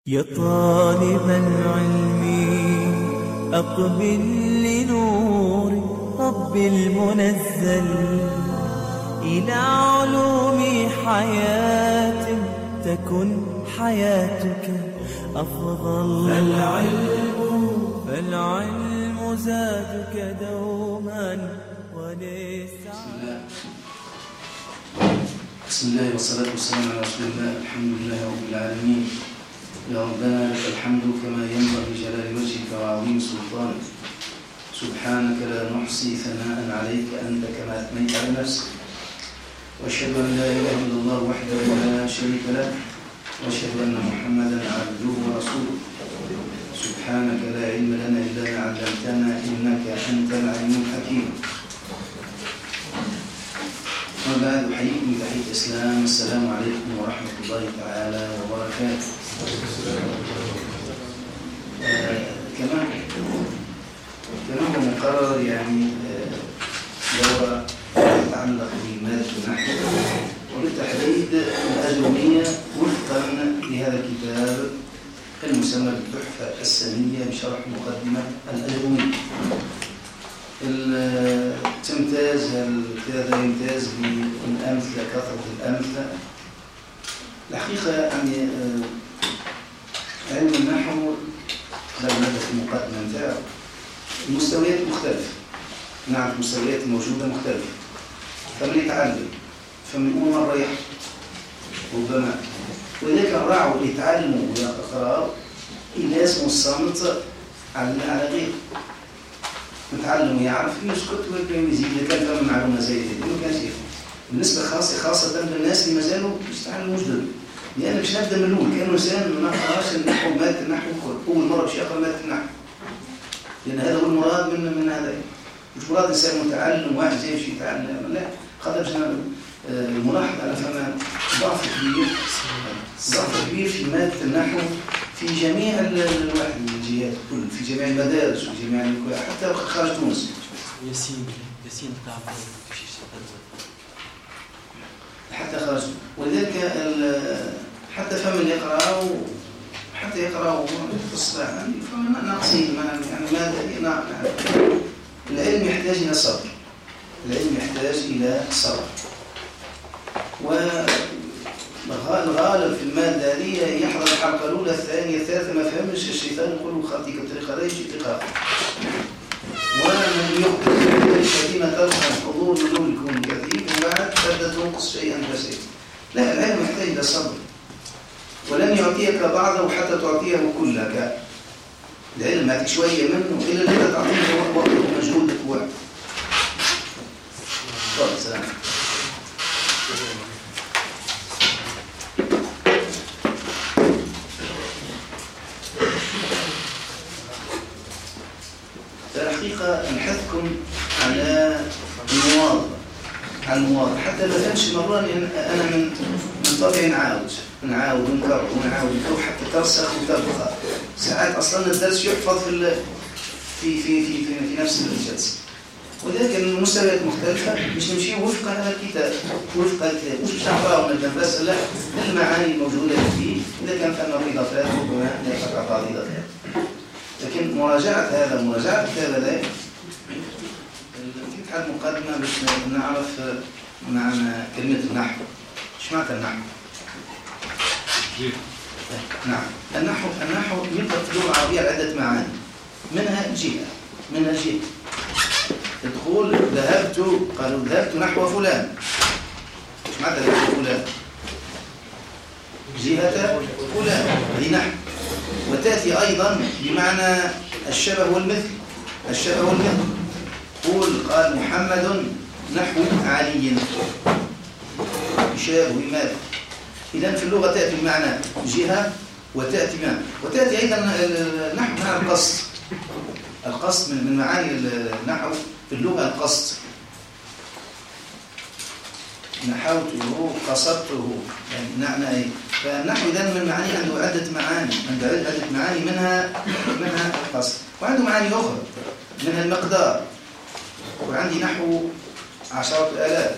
يا طالب العلم أقبل لنور رب المنزل إلى علوم حياة تكن حياتك أفضل. فالعلم زادك دوما ولسعادتك. بسم الله والصلاة والسلام على رسول الله. الحمد لله رب العالمين. يا ربنا لك الحمد كما ينبغي جلال وجهك وعظيم سلطانك. سبحانك لا نحصي ثناء عليك أنت كما أثنيت على نفسك. وأشهد أن لا إله إلا الله وحده لا شريك له، وأشهد أن محمدا عبده ورسوله. سبحانك لا علم لنا إلا ما علمتنا إنك أنت العليم الحكيم. وبعد أحييكم بتحية الإسلام. السلام عليكم ورحمة الله تعالى وبركاته. كمان مقرر دورة تتعلق بمادة النحو وبالتحديد الأجرومية وفقا لهذا الكتاب المسمى بالتحفة السنية بشرح مقدمة الأجرومية. تمتاز الكتاب يمتاز بالأمثلة، كثرة الأمثلة. الحقيقة علم النحو لو نبدأ في المقدمة نتاعو المستويات مختلفة. نعرف المستويات الموجودة مختلفة. فمن يتعلم فمن أول مرة يحفظ ربما، وإذا كان راعوا يتعلموا ويقرأوا لازم الصامت على غيره. متعلم ويعرف يسكت ويبقى يزيد. إذا كان فهم معلومة زي هذه ما كانش يفهم. بالنسبة خاصة للناس اللي ما زالوا يستعملوا جدد، لأن باش نبدأ من الأول. كان إنسان ما قراش النحو مادة النحو أول مرة باش يقرأ مادة النحو، لأن هذا هو المراد من هذا. مش مراد إنسان متعلم واحد زي باش يتعلم، لا. قد الملاحظة أنا فما ضعف كبير في مادة النحو في جميع الجهات كل، في جميع المدارس وفي جميع حتى خارج تونس. ياسين بتاع حتى خارج. ولذلك حتى فمن يقرأ حتى يقرأ في الصلاة فمن ناقصين ماذا العلم يحتاج إلى صبر. العلم يحتاج إلى صبر. والغالب في المادة هذه يحضر الحلقة الأولى الثانية الثالثة ما فهمش الشيطان يقول خاطيك بطريقة لا يجي طريقة. ومن يقبل الشتيمة تلقى الحضور من يكون كثير وبعد تبدأ تنقص شيئا فشيئا. لا، العلم يحتاج إلى صبر. ولن يعطيك بعضه حتى تعطيه كلك. العلم ما شوية منه إلا أنك تعطيه وقتك ومجهودك ووقتك. تفضل. سلام. الحقيقة نحثكم على المواظبة حتى ما فهمش مرة. أنا من طبعي نعاود ونكرر حتى ترسخ وتبقى. ساعات أصلا الدرس يحفظ في نفس الجلسة. ولكن المستويات مختلفة مش نمشي وفق هذا الكتاب مش نعرفه من بس لا المعاني الموجودة فيه. إذا كان فهم إضافات ربما نفرق بعض الإضافات. لكن مراجعة الكتاب هذا في المقدمة باش نعرف معنى كلمة النحو. ايش معنى النحو؟ نعم، النحو يطلق في اللغة العربية عدة معاني. منها جهة. تقول ذهبت نحو فلان. ايش معنى نحو فلان؟ جهة فلان، هذه نحو. وتأتي أيضا بمعنى الشبه والمثل. قال محمد نحو علي، يشابه ماذا؟ إذن في اللغة تأتي بمعنى جهة وتأتي أيضا نحو معنى القصد من معاني النحو في اللغة القصد. نحوته قصدته معنى أي. فالنحو إذن من معاني عنده عدة معاني منها القصد، وعنده معاني أخرى منها المقدار. وعندي نحو 10,000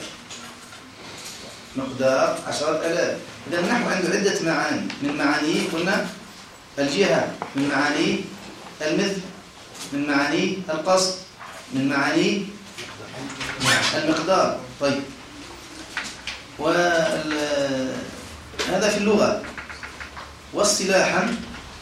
مقدار 10,000. إذا النحو عنده عدة معاني. من معانيه قلنا الجهة من معانيه المثل، من معانيه القصد، من معانيه المقدار. طيب، وهذا في اللغة. واصطلاحا،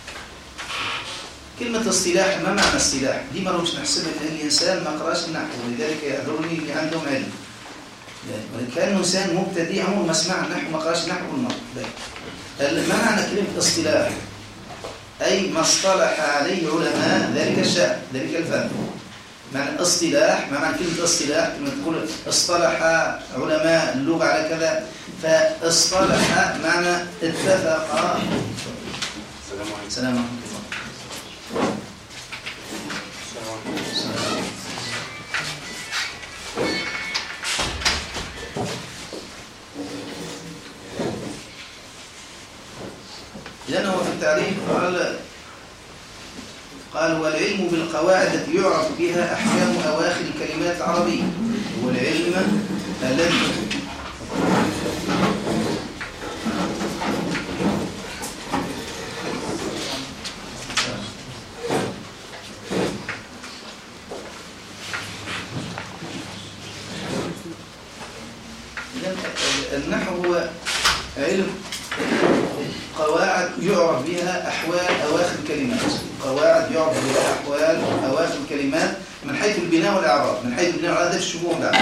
كلمة اصطلاح ما معنى اصطلاح؟ دي ما روش نحسبها لأن الإنسان ما قراش النحو، ولذلك يعذرني اللي عندهم علم. كان إنسان مبتدئ عمره ما سمع النحو، ما قراش النحو بالمرة. ما معنى كلمة اصطلاح؟ أي ما اصطلح عليه علماء ذلك الشأن، ذلك الفن. معنى اصطلاح، ما معنى كلمة اصطلاح؟ كلمة تقول اصطلح علماء اللغة على كذا، فاصطلح معنى اتفق. السلام عليكم. لأنه في التعريف قال والعلم بالقواعد التي يعرف بها أحكام أواخر الكلمات العربية، هو العلم الذي النحو هو علم قواعد يعرف بها أحوال أواخر الكلمات، قواعد يعرف بها أحوال أواخر الكلمات من حيث البناء والإعراب. من حيث البناء والإعراب هذا الشبوه بعد.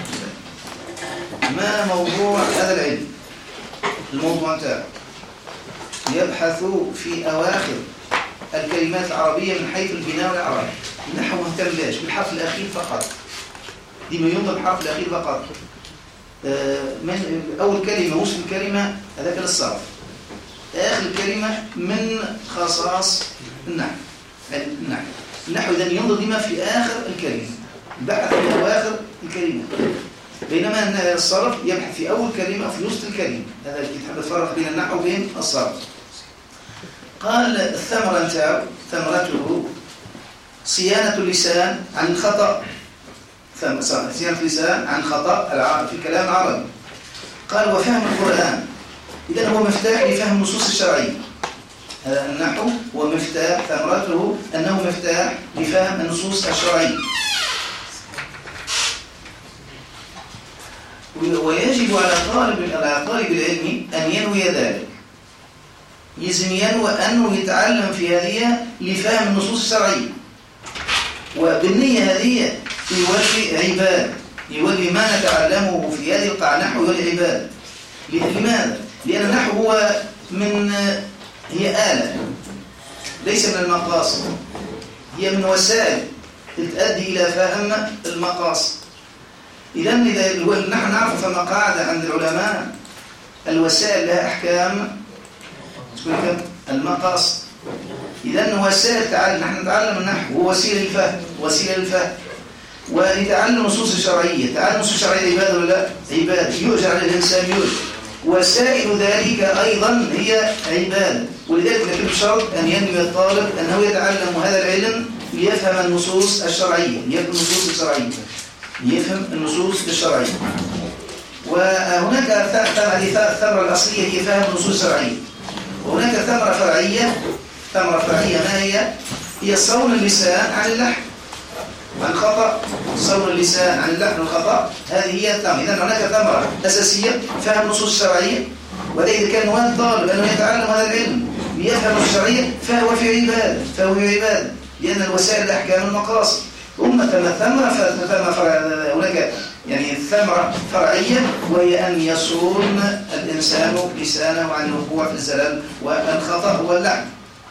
ما موضوع هذا العلم؟ الموضوع انتهى. يبحث في أواخر الكلمات العربية من حيث البناء والإعراب. النحو مهتم ليش؟ بالحرف الأخير فقط. دي ما ينظر بالحرف الأخير فقط. من أول كلمة وصف الكلمة هذاك للصرف. آخر الكلمة من خصائص النحو. النحو إذن ينظر ديما في آخر الكلمة، البحث في أواخر الكلمة، بينما الصرف يبحث في أول كلمة أو في وسط الكلمة. هذا اللي تحب تفرق بين النحو وبين الصرف. قال الثمرة نتاعو ثمرته صيانة اللسان عن الخطأ، صيانة اللسان عن خطأ في الكلام العربي. قال وفهم القرآن، إذن هو مفتاح لفهم النصوص الشرعية. هذا النحو هو مفتاح، ثمرته أنه مفتاح لفهم النصوص الشرعية. ويجب على طالب العلم أن ينوي ذلك. يجب ينوي أنه يتعلم في هذه لفهم النصوص الشرعية، وبالنية هذه يولي عبادة، يولي ما نتعلمه في هذه القاعدة نحو يولي عبادة. لماذا؟ لأن النحو هو هي آلة ليس من المقاصد، هي من وسائل تؤدي إلى فهم المقاصد. إذن نحن نعرف فما قاعدة عند العلماء الوسائل لها أحكام المقاصد. إذن وسائل تعلم، نحن نتعلم النحو هو وسيلة للفهم ولتعلم النصوص الشرعية. تعلم النصوص الشرعية عبادة ولا لا؟ عبادة، يؤجر على الإنسان يؤجر. وسائل ذلك أيضا هي عبادة، ولذلك لكن بشرط أن ينوي الطالب أنه يتعلم هذا العلم ليفهم النصوص الشرعية، يفهم النصوص الشرعية. وهناك الثمرة الأصلية هي فهم النصوص الشرعية، وهناك ثمرة فرعية. ما هي صون اللسان عن اللحن عن الخطأ. صون اللسان عن اللحن والخطأ، هذه هي الثمرة. إذن هناك ثمرة أساسية فهم النصوص الشرعية، وإذا كان هذا الطالب أنه يتعلم هذا العلم ليفهم النصوص الشرعية فهو في عبادة، لأن الوسائل أحكام المقاصد. ثم ثمرة هناك يعني ثمرة فرعية، وهي أن يصون الإنسان لسانه عن الوقوع في الزلل والخطأ واللعن.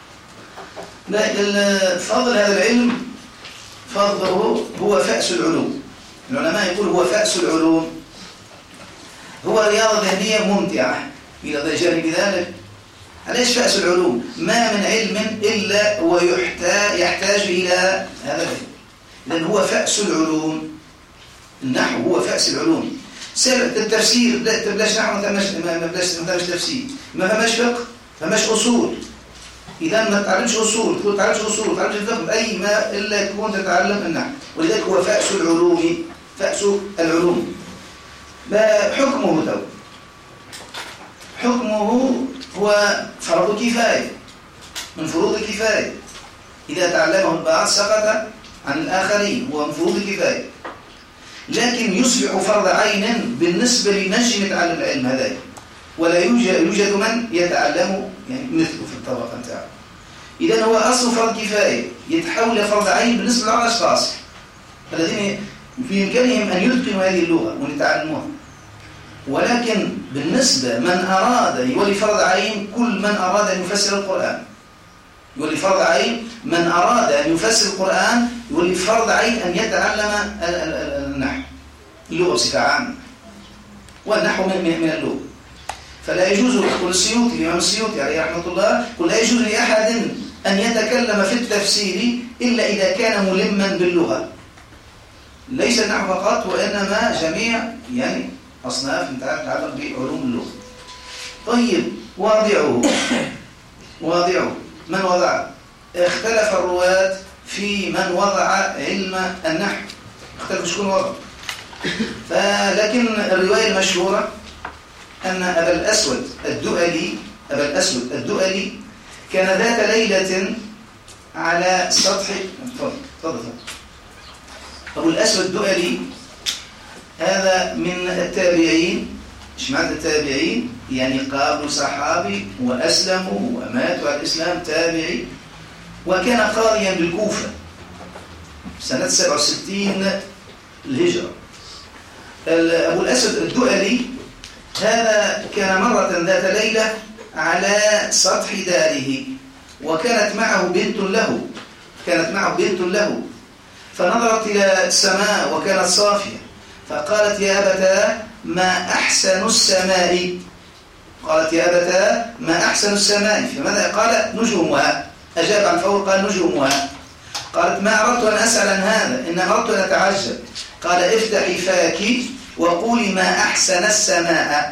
فضل هذا العلم فضله هو فأس العلوم. العلماء يقول هو فأس العلوم، هو رياضة ذهنية ممتعة إلى جانب ذلك. ليش فأس العلوم؟ ما من علم إلا ويحتاج إلى هذا العلم. لأن هو فأس العلوم. النحو هو فأس العلوم. التفسير بلاش نحو، ما فهمش تفسير، ما فهمش فقه، ما فهمش أصول. إذا ما تعلمش أصول، تقول تعلمش أصول، تعلمش الفقه، أي ما إلا تكون تتعلم النحو. ولذلك هو فأس العلوم، فأس العلوم. ما حكمه تو؟ حكمه هو فرض كفاية. من فروض الكفاية. إذا تعلمه البعض سقط عن الآخرين، هو من فروض الكفاية، لكن يصبح فرض عين بالنسبة لنجم يتعلم العلم هذا، ولا يوجد من يتعلم يعني مثله في الطبقة نتاعه. إذا هو أصل فرض كفاية يتحول إلى فرض عين بالنسبة للأشخاص الذين بإمكانهم أن يتقنوا هذه اللغة ويتعلموها. ولكن بالنسبة من أراد يولي فرض عين كل من أراد أن يفسر القرآن، يولي فرض عين من أراد أن يفسر القرآن، يولي فرض عين أن يتعلم النحو، اللغة بصفة عامة، والنحو من اللغة. فلا يجوز يقول السيوطي الإمام السيوطي عليه رحمة الله، قل لا يجوز لأحد أن يتكلم في التفسير إلا إذا كان ملما باللغة، ليس النحو فقط وإنما جميع يعني أصناف تتعلق بعلوم اللغة. طيب واضعه من وضع؟ اختلف الرواة في من وضع علم النحو، اختلف شكون وضع. لكن الرواية المشهورة أن أبا الأسود الدؤلي كان ذات ليلة على سطح تفضل. أبو الأسود الدؤلي هذا من التابعين. إيش معنى التابعين؟ يعني قابلوا صحابي وأسلموا وماتوا على الإسلام، تابعي. وكان قاضيا بالكوفة سنة 67 الهجرة. أبو الأسود الدؤلي هذا كان مرة ذات ليلة على سطح داره، وكانت معه بنت له، فنظرت إلى السماء وكانت صافية، فقالت يا أبتاه ما أحسن السماء. فماذا قال؟ نجومها. أجاب عن فور قال نجومها. قالت ما أردت أن أسأل عن هذا، إن أردت أن أتعجب. قال افتحي فاك وقولي ما أحسن السماء.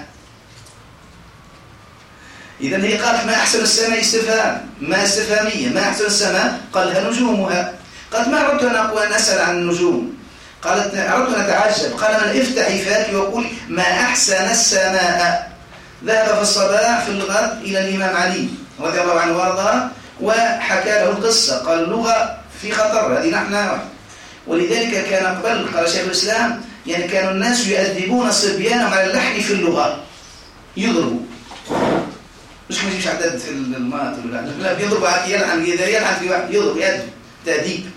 إذن هي قالت ما أحسن السماء استفهام، ما استفهامية، ما أحسن السماء قالها نجومها. قالت ما أردت أن أسأل عن النجوم، قالت أردت أن أتعجب. قال من افتحي فاك وقولي ما أحسن السماء. ذهب في الصباح في الغد إلى الإمام علي رضي الله عنه وارضاه وحكى له القصة، قال اللغة في خطر، هذه نحن نعرف. ولذلك كان قبل قال شيخ الإسلام يعني كانوا الناس يؤدبون صبيانهم على اللحن في اللغة، يضربوا مش عدد في المات لا بيضربوا يلعن إذا يلعن في واحد يضرب يأدب تأديب.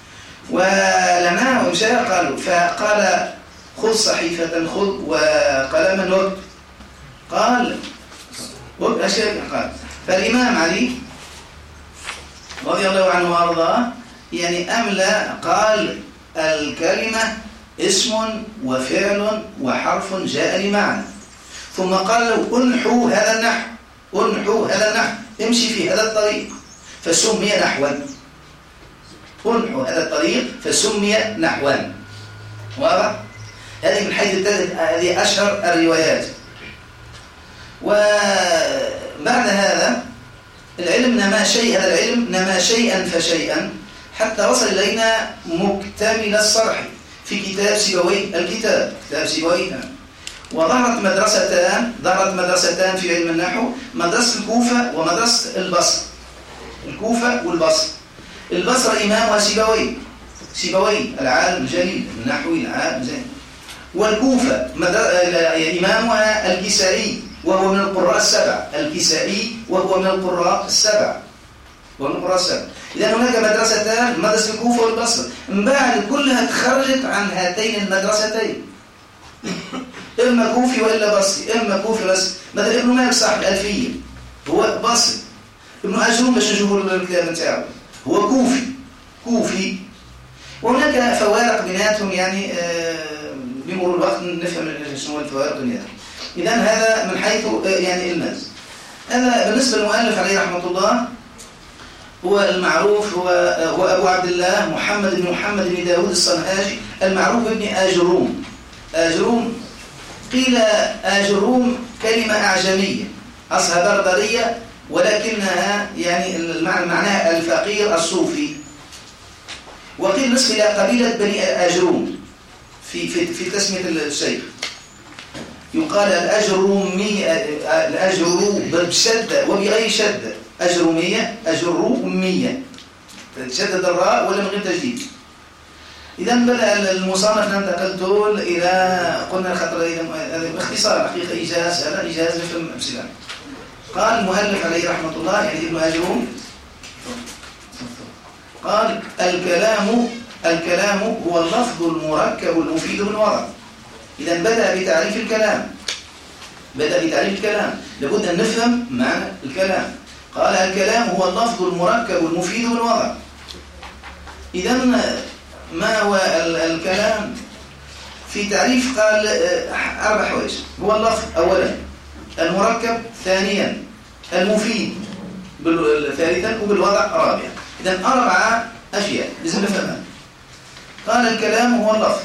ولما ومشاء قالوا فقال خذ صحيفة خذ وقلما واكتب. قال أشياء قال. فالإمام علي رضي الله عنه وارضاه يعني أملى قال الكلمة اسم وفعل وحرف جاء لمعنى، ثم قال له انحوا هذا النحو، امشي في هذا الطريق فسمي نحوا. انحوا هذا الطريق فسمي نحوا. واضح؟ هذه من حيث هذه أشهر الروايات. وبعد هذا العلم هذا العلم نما شيئا فشيئا حتى وصل إلينا مكتمل الصرح في كتاب سيبويه. وظهرت مدرستان في علم النحو، مدرسة الكوفة ومدرسة البصر. الكوفة والبصر. البصر إمامها سيبويه العالم الجليل النحوي العالم زين. والكوفة إمامها الكسائي وهو من القراء السبع. إذا هناك مدرستان، مدرسة الكوفة والبصر، من بعد كلها تخرجت عن هاتين المدرستين، إما كوفي وإلا بصري، إما كوفي بس. مثلا ابن مالك صاحب الألفية هو بصري، ابن أجروم باش نشوفوا الكلام نتاعو هو كوفي. وهناك فوارق بيناتهم يعني بمرور الوقت نفهم شنو الفوارق بيناتهم. إذا هذا من حيث يعني الناس. هذا بالنسبة للمؤلف عليه رحمة الله هو المعروف هو أبو عبد الله محمد بن داود الصنهاجي المعروف بابن آجروم. قيل آجروم كلمة أعجمية أصلها بربرية، ولكنها يعني معناها الفقير الصوفي. وقيل نسبة إلى قبيلة بني آجروم في تسمية الشيخ. يقال الأجروم بشدة وبغير شدة، أجر 100 أجر 100 تشدد الراء ولا من غير تجديد. إذا بدأ المصنف ننتقل إلى قلنا الخطر باختصار حقيقة إيجاز، هذا إيجاز نفهم أمثلة. قال المؤلف عليه رحمة الله يعني ابن أجروم قال الكلام هو اللفظ المركب المفيد بالوضع. إذا بدأ بتعريف الكلام، لابد أن نفهم معنى الكلام. قال الكلام هو اللفظ المركب المفيد بالوضع. إذا ما هو الكلام في تعريف؟ قال 4 حوايج. هو اللفظ أولا، المركب ثانيا، المفيد ثالثا، وبالوضع رابعا. إذا 4 أشياء لازم نفهمها. قال الكلام هو اللفظ.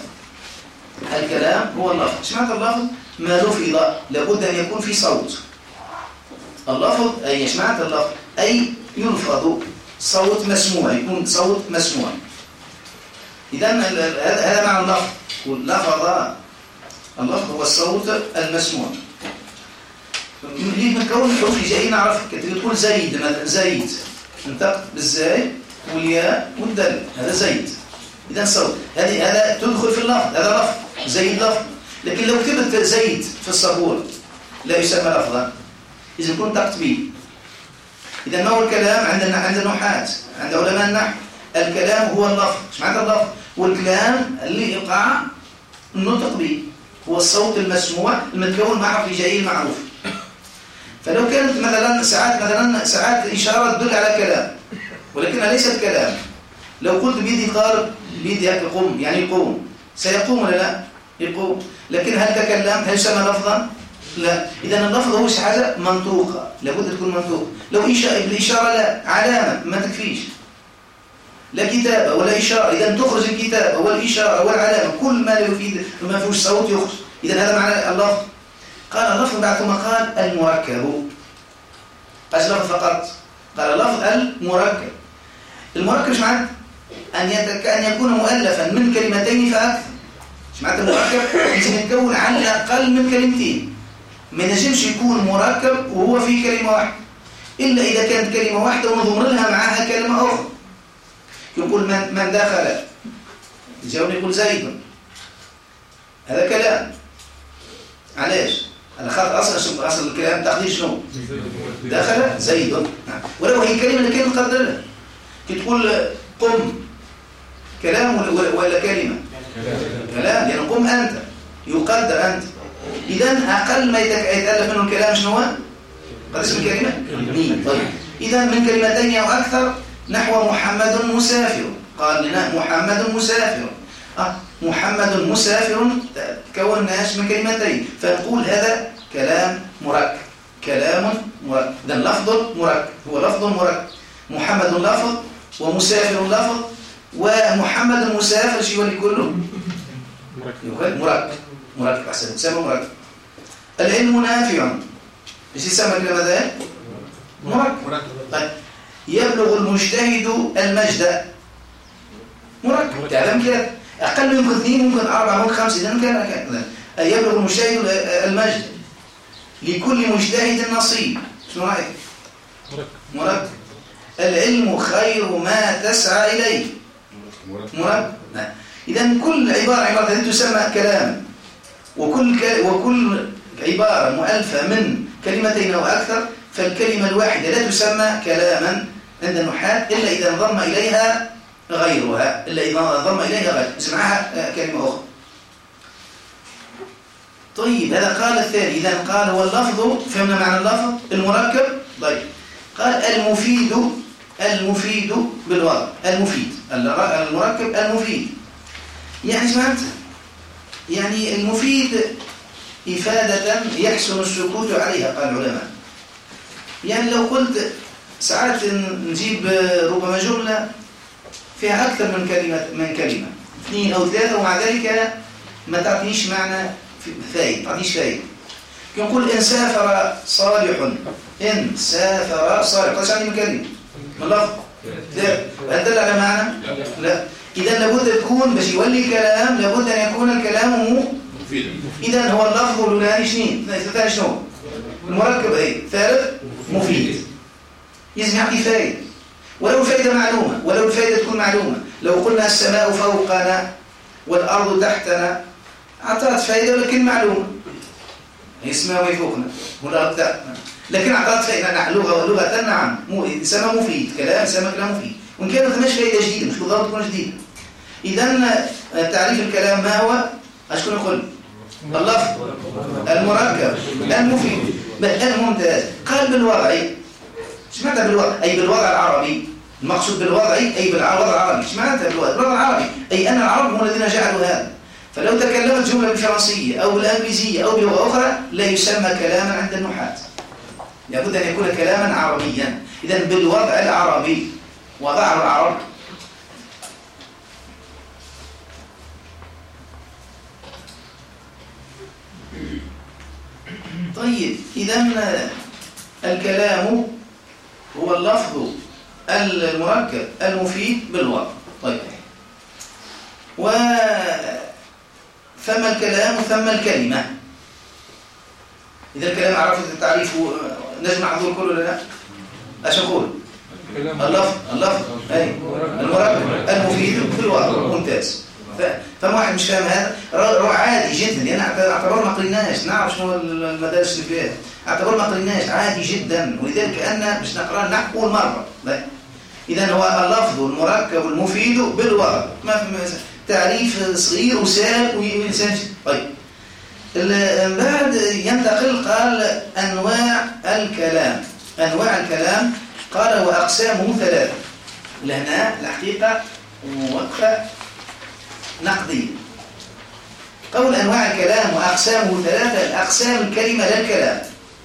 ايش معنى اللفظ؟ ما لفظ، لابد أن يكون في صوت. اللفظ أي ايش معنى اللفظ؟ أي يلفظ صوت مسموع، يكون صوت مسموع. إذا هذا معنى اللفظ. اللفظ هو الصوت المسموع. ليه متكون الحروف الهجائية نعرف. تقول زيد مثلا، زيد انطق بالزاي والياء والدال، هذا زيد. إذا صوت، هذا تدخل في اللفظ، هذا لفظ زيد لفظ. لكن لو كتبت زيد في السبورة لا يسمى لفظا، إذا كنت نطقت به. إذا ما هو الكلام عند النحاة، عند علماء النحو؟ الكلام هو اللفظ. ايش معنى اللفظ؟ والكلام اللي يقع النطق به، هو الصوت المسموع المتكون مع حرف هجائي المعروف. فلو كانت مثلا ساعات إشارة تدل على كلام ولكنها ليست كلام. لو قلت بيدي قارب، بيدي هكا قم، يعني يقوم، سيقوم ولا لا؟ يقوم. لكن هل تكلم؟ هل يسمى لفظا؟ لا. إذا اللفظ هو حاجة منطوقة، لابد تكون منطوقة. لو الإشارة لا، علامة ما تكفيش، لا كتابة ولا إشارة. إذا تخرج الكتابة والإشارة والعلامة، كل ما لا يفيد ما فيهوش صوت يخرج. إذا هذا معنى اللفظ. قال اللفظ بعد ثم قال المركب. قال لفظ فقط، قال اللفظ المركب. المركب ايش معنى؟ أن يكون مؤلفا من كلمتين فأكثر. ايش معنى المركب؟ لازم يتكون على الأقل من كلمتين. ما ينجمش يكون مركب وهو في كلمة واحدة، إلا إذا كانت كلمة واحدة ونضم لها معها كلمة أخرى. يقول من دخل، الجواب يقول زيد، هذا كلام. علاش؟ أنا خاطر أصل الكلام تقدير شنو؟ دخل زيد. ولو هي كلمة اللي كانت مقدرة، كي تقول قم، كلام ولا كلمة؟ كلام، يعني قم أنت، يقدر أنت. إذا أقل ما يتألف منه الكلام شنو هو؟ قد اسم الكلمة؟ طيب. إذا من كلمتين أو أكثر، نحو محمد مسافر. قال لنا محمد مسافر. محمد مسافر تكوناش من كلمتين، فنقول هذا كلام مركب. كلام مركب. إذا لفظ مركب، هو لفظ مركب. محمد لفظ ومسافر لفظ، ومحمد المسافر شيء ولي كله مركب أحسن، يسمى مركب. العلم نافع، ايش يسمى الكلام هذا؟ مركب. طيب. يبلغ المجتهد المجد، مركب. تعلم كده أقل يمكن 2 ممكن 4 ممكن 5. إذا كان يبلغ المجتهد المجد. لكل مجتهد نصيب. شنو رأيك؟ مركب. العلم خير ما تسعى إليه، مركب. إذا كل عبارة هذه تسمى كلام. وكل عبارة مؤلفة من كلمتين أو أكثر، فالكلمة الواحدة لا تسمى كلاما عند النحاة إلا إذا انضم إليها غيرها، اسمعها كلمة أخرى. طيب، هذا قال الثاني. إذا قال هو اللفظ، فهمنا معنى اللفظ المركب. طيب، قال المفيد بالوضع. المركب المفيد، يعني سمعت؟ يعني المفيد إفادة يحسن السكوت عليها، قال العلماء. يعني لو قلت ساعات نجيب ربما جملة فيها أكثر من كلمة 2 أو 3، ومع ذلك ما تعطيش معنى فايد، تعطيش فايد. نقول إن سافر صالح، إن سافر صالح، قلت عندي من كلمة من لفظ؟ لا. هل دل على معنى؟ لا. إذا لابد تكون باش يولي كلام، لابد أن يكون الكلام مفيد. إذا هو اللفظ الأولاني شنو؟ المركب أي ثالث مفيد. لازم يعطي فائدة، ولو الفائدة معلومة، ولو الفائدة تكون معلومة. لو قلنا السماء فوقنا والأرض تحتنا أعطت فائدة ولكن معلومة، هي السماء فوقنا والأرض تحتنا، لكن أعطت فائدة لغة نعم، السماء مفيد، كلام مفيد، وإن كانت مش فائدة جديدة، مش بالضبط تكون جديدة. إذن تعريف الكلام ما هو؟ أشكون يقول؟ اللفظ المركب المفيد الممتاز. قال بالوضعي، ايش معناتها بالوضع؟ أي بالوضع العربي. المقصود بالوضعي أي بالوضع العربي. ايش معناتها بالوضع العربي؟ أي أن العرب هم الذين جعلوا هذا. فلو تكلمت جملة بالفرنسية أو بالإنجليزية أو بلغة أخرى لا يسمى كلاما عند النحاة، لابد أن يكون كلاما عربيا. إذن بالوضع العربي وضعه العرب. طيب، إذن الكلام هو اللفظ المركب المفيد بالوضع. طيب، وثم الكلام ثم الكلمة. إذا الكلام عرفت التعريف نجمع حضور كله ولا لا؟ ايش نقول؟ اللفظ أي المركب المفيد بالوضع. ممتاز. فما واحد مش فاهم هذا عادي جدا، لأن اعتبر ما قريناش، نعرف شنو المدارس اللي فيها، اعتبر ما قريناش عادي جدا، ولذلك أن مش نقرأ نحكوا مرة. إذن هو اللفظ المركب المفيد بالوضع. ما في تعريف صغير وسهل وإنسان. طيب، بعد ينتقل قال أنواع الكلام. أنواع الكلام قال وأقسامه ثلاثة. لهنا الحقيقة وقفة نقدية. قول أنواع الكلام وأقسامه ثلاثة، الأقسام الكلمة لا الكلام.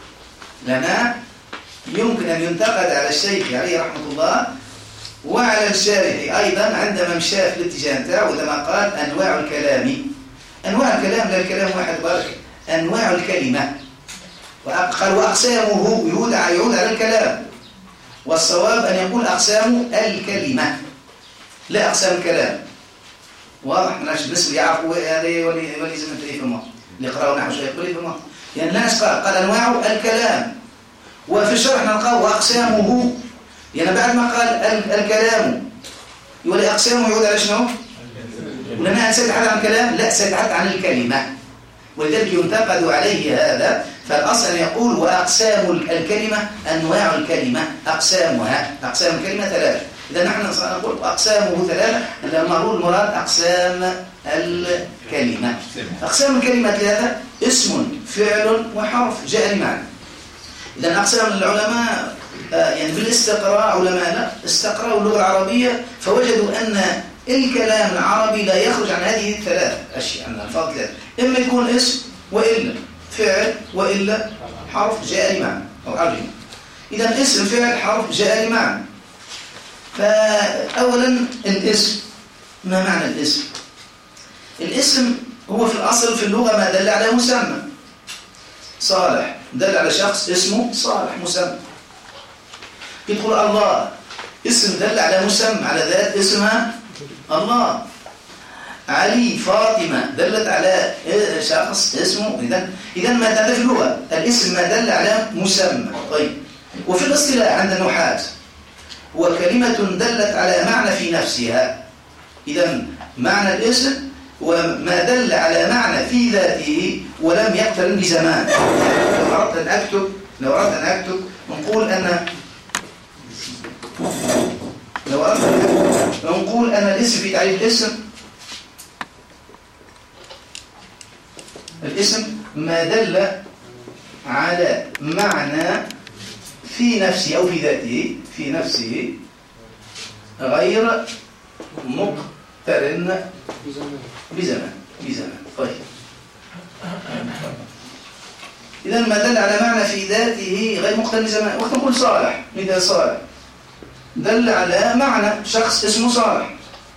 لنا يمكن أن ينتقد على الشيخ عليه رحمة الله وعلى الشارح أيضا عندما مشى في الاتجاه نتاعو عندما قال أنواع الكلام. أنواع الكلام لا الكلام واحد بارك، أنواع الكلمة. وقال وأقسامه يعود على الكلام، والصواب أن يقول أقسام الكلمة لا أقسام الكلام. واضح؟ مناش بالنسبة يعرفوا هذا ولي زمن في الماضي اللي قرأوا نحو شيء يقول في الماضي، يعني لا نسقى. قال أنواع الكلام، وفي الشرح نلقاه أقسامه، يعني بعد ما قال الكلام يولي أقسامه يعود على شنو؟ ولما سيتحدث عن الكلام لا سيتحدث عن الكلمة، ولذلك ينتقد عليه هذا. فالأصل أن يقول وأقسام الكلمة أنواع الكلمة أقسامها. أقسام الكلمة ثلاثة. إذا نحن نقول أقسامه ثلاثة، المراد أقسام الكلمة. أقسام الكلمة ثلاثة: اسم فعل وحرف جاء لمعنى. إذا أقسام العلماء يعني بالاستقراء علماءنا استقرأوا اللغة العربية فوجدوا أن الكلام العربي لا يخرج عن هذه الثلاث أشياء، عن الفاظ ثلاثة: إما يكون اسم وإلا فعل وإلا حرف جاء لمعنى أو حرف. إذا اسم فعل حرف جاء لمعنى. فأولا الاسم، ما معنى الاسم؟ الاسم هو في الأصل في اللغة ما دل على مسمى. صالح دل على شخص اسمه صالح مسمى. يدخل الله اسم دل على مسمى، على ذات اسمها الله. علي فاطمة دلت على شخص اسمه. إذن ما دل في اللغة الاسم ما دل على مسمى. طيب، وفي الاصطلاح عند النحاة وكلمة دلت على معنى في نفسها. إذن معنى الاسم وما دل على معنى في ذاته ولم يقترن بزمان. لو أردت أن أكتب نقول أن الاسم في تعريف الاسم ما دل على معنى في نفسه أو في ذاته في نفسه غير مقترن بزمان. طيب، إذا ما دل على معنى في ذاته غير مقترن بزمان. وقت نقول صالح، مثال صالح دل على معنى شخص اسمه صالح.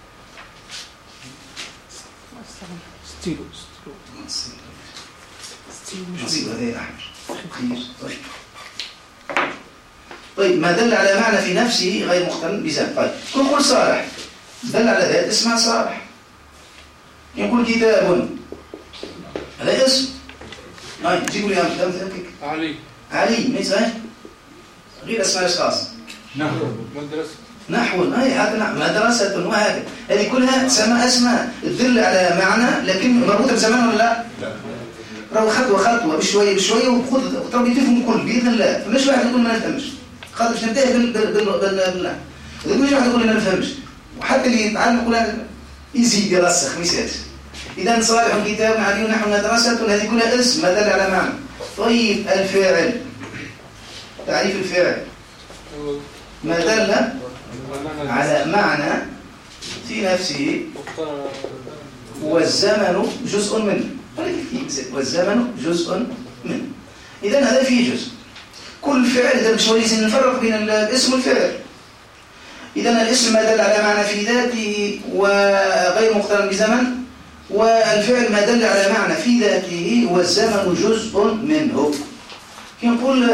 طيب، ما دل على معنى في نفسه غير مقترن بزمان. طيب، نقول صالح دل على ذات اسمها صالح. يقول كتاب، هذا اسم. جيبوا لي أمثلة. علي ما يصير غير اسماء الأشخاص. نحو هذا مدرسة وهكذا. هذه كلها تسمى أسماء تدل على معنى لكن مربوطة بزمان ولا لا؟ راهو خطوة بشوية بشوية وتربي تفهم كل بإذن الله. فمش واحد يقول ما نفهمش خاطر باش ننتهي بالله. إذا مش واحد يقول ما نفهمش وحتى اللي يتعلم يقول يزيد يرسخ ما يسالش. إذا صالح كتاب عليه نحو مدرسة هذه كلها اسم ما دل على معنى. طيب الفاعل تعريف الفاعل ما دل على معنى في نفسه والزمن جزء منه. والزمن جزء منه. إذا هذا فيه جزء. كل فعل إذا شوية نفرق بين الاسم والفعل. إذا الاسم ما دل على معنى في ذاته وغير مقترن بزمن، والفعل ما دل على معنى في ذاته والزمن جزء منه. نقول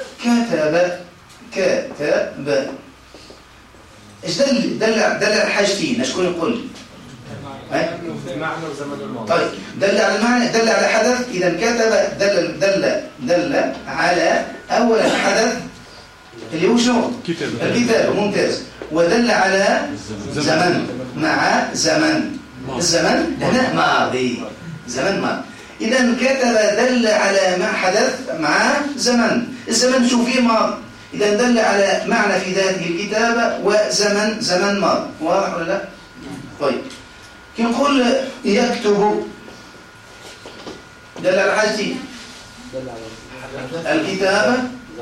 كتب ايش دل على حاجتين؟ شكون يقول؟ معنى وزمن الماضي. طيب دل على المعنى، دل على حدث. إذا كتب دل على أول حدث اللي هو شنو؟ الكتاب. ممتاز. ودل على زمن مع زمن. الزمن هنا ماضي، زمن ماضي. إذا كتب دل على ما حدث مع زمن. الزمن شو فيه ماضي. إذا دل على معنى في ذاته الكتابة وزمن زمن ماضي. واضح ولا لا؟ طيب كي نقول يكتب دل على حاجتين، الكتابة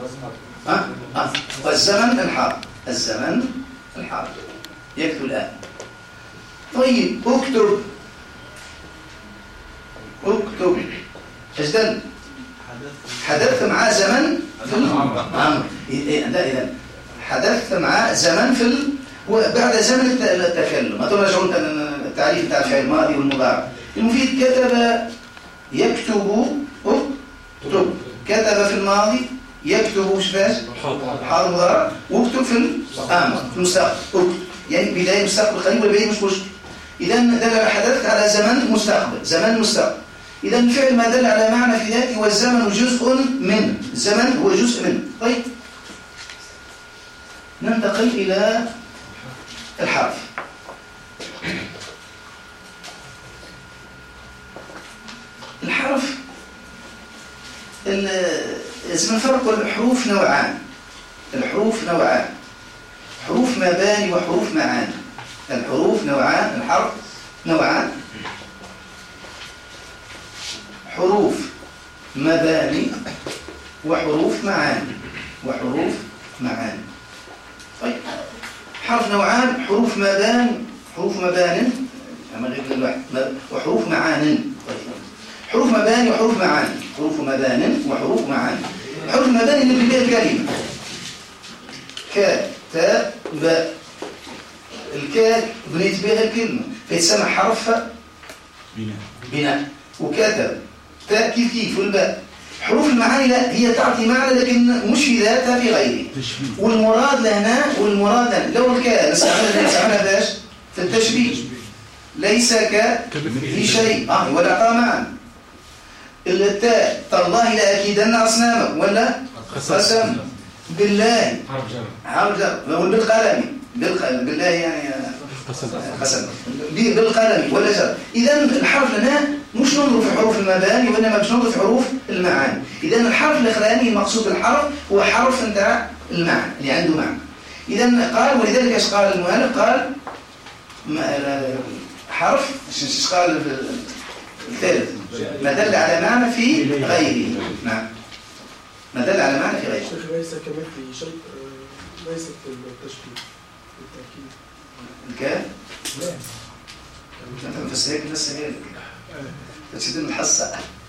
والزمن الحاضر. الزمن الحاضر يكتب الآن. طيب اكتب ايش دل؟ حدث مع زمن في الأمر. إذا حدث مع زمن في وبعد زمن التكلم. ما تراجعون التعريف بتاع الفعل الماضي والمضارع. المفيد كتب يكتب اكتب. كتب في الماضي، يكتب وش فاش؟ حاضر مضارع. واكتب في الامر في المستقبل. اكتب يعني بدايه مستقبل قريب ولا بعيد مش مشكل. اذا دل على حدث على زمن مستقبل، زمن مستقبل. اذا الفعل ما دل على معنى في ذاته والزمن جزء منه. الزمن هو جزء منه. طيب ننتقل الى الحرف. الحرف لازم نفرق الحروف نوعان. الحروف نوعان، حروف مباني وحروف معاني. الحروف نوعان، الحرف نوعان، حروف مباني وحروف معاني. وحروف معاني. طيب حرف نوعان، حروف مبان وحروف معان. حروف مباني وحروف معاني. حروف مبان وحروف معاني. حروف مباني اللي بها الكلمة كتب. الكاف بنيت بها الكلمة فيتسمى حرف بناء. وكتب تاء كيف والباء. حروف المعاني لا، هي تعطي معنى لكن مش في ذاتها في غيره. والمراد لهنا لو الكاف نستعملها باش في التشبيه. ليس كمثله شيء ولا أعطى معنى. التاء تالله لأكيدن أصنامك ولا قسم بالله حرف جر بالقلم بالله يعني قسم بالقلم ولا جر. إذا الحرف لنا مش ننظر في حروف المباني وإنما مش ننظر في حروف المعاني. إذا الحرف الأخراني المقصود بالحرف هو حرف نتاع المعنى اللي عنده معنى. إذا قال ولذلك ايش قال المؤلف؟ قال حرف ايش قال الثالث؟ ما دل على معنى في غيره. نعم ما دل على معنى في غيره. ليس كمثله شيء، ليست التشبيه بالتأكيد. الكاف؟ لا أنت مفسرك الناس هيك تشدون الحصة.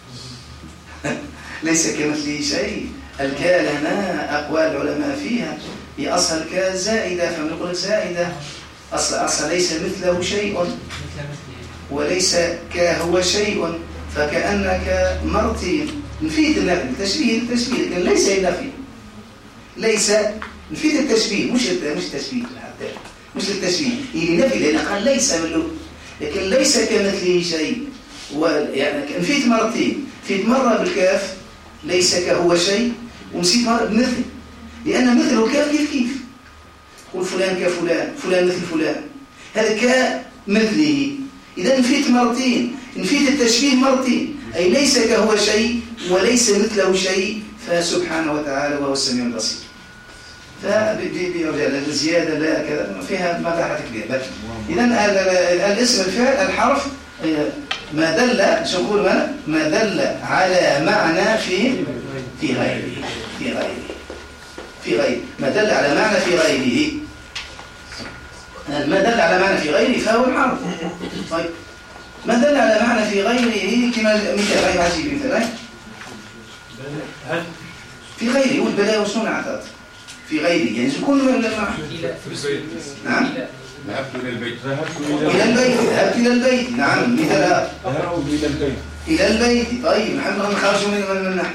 ليس كمثله شيء. الكاء لنا أقوال العلماء فيها. هي أصل الكاء زائدة، فنقول زائدة. أصل ليس مثله شيء وليس كهو شيء، فكأنك مرتين. نفيد التشبيه لكن ليس النفي. ليس نفيد التشبيه مش التشبيه حتى مش التشبيه يعني نفي، لأن قال ليس منه لكن ليس كمثله شيء. يعني نفيد مرتين. نفيد مرة بالكاف ليس كهو شيء، ونسيت مرة بمثل، لأن مثله كاف كيف قل فلان كفلان، فلان مثل فلان، هذا كمثله. إذا نفيت مرتين، نفيت التشبيه مرتين، أي ليس كهو شيء وليس مثله شيء، فسبحانه وتعالى وهو السميع البصير. فبيرجع للزيادة لا كذا فيها مباحث كبيرة. إذا الاسم الفعل الحرف ما دل شو نقول ما دل على معنى في غيره ما دل على معنى في غيره، ما دل على معنى في غيره فهو الحرف. طيب ما دل على معنى في غيره كما مثال غير عجيب مثال في غيره والبلاء والصنع في غيره يعني يكون نعم ذهبت إلى البيت ذهبت إلى البيت نعم مثال إلى البيت. طيب نحن نخرج من النحو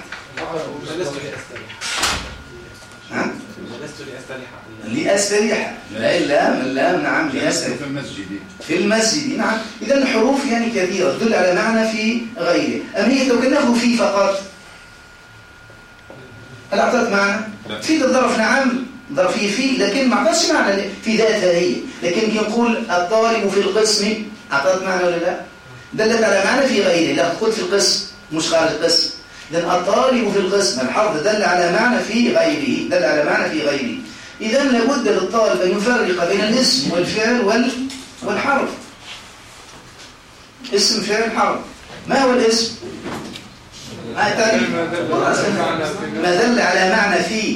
جلست لأستريح اللام نعم لأستريح في المسجد نعم. إذا الحروف يعني كثيرة تدل على معنى في غيره. أم هي لو كنا في فقط هل أعطت معنى؟ في الظرف نعم ظرفية في، لكن ما أعطتش معنى في ذاتها هي، لكن يقول الطالب في القسم أعطت معنى ولا لا؟ دلت على معنى في غيره، لا تقول في القسم مش خارج القسم. إذن الطالب في القسم الحرف دل على معنى في غيره، دل على معنى في غيره. إذن لابد للطالب أن يفرق بين الاسم والفعل والحرف. اسم فعل حرف. ما هو الاسم؟ ما دل على معنى في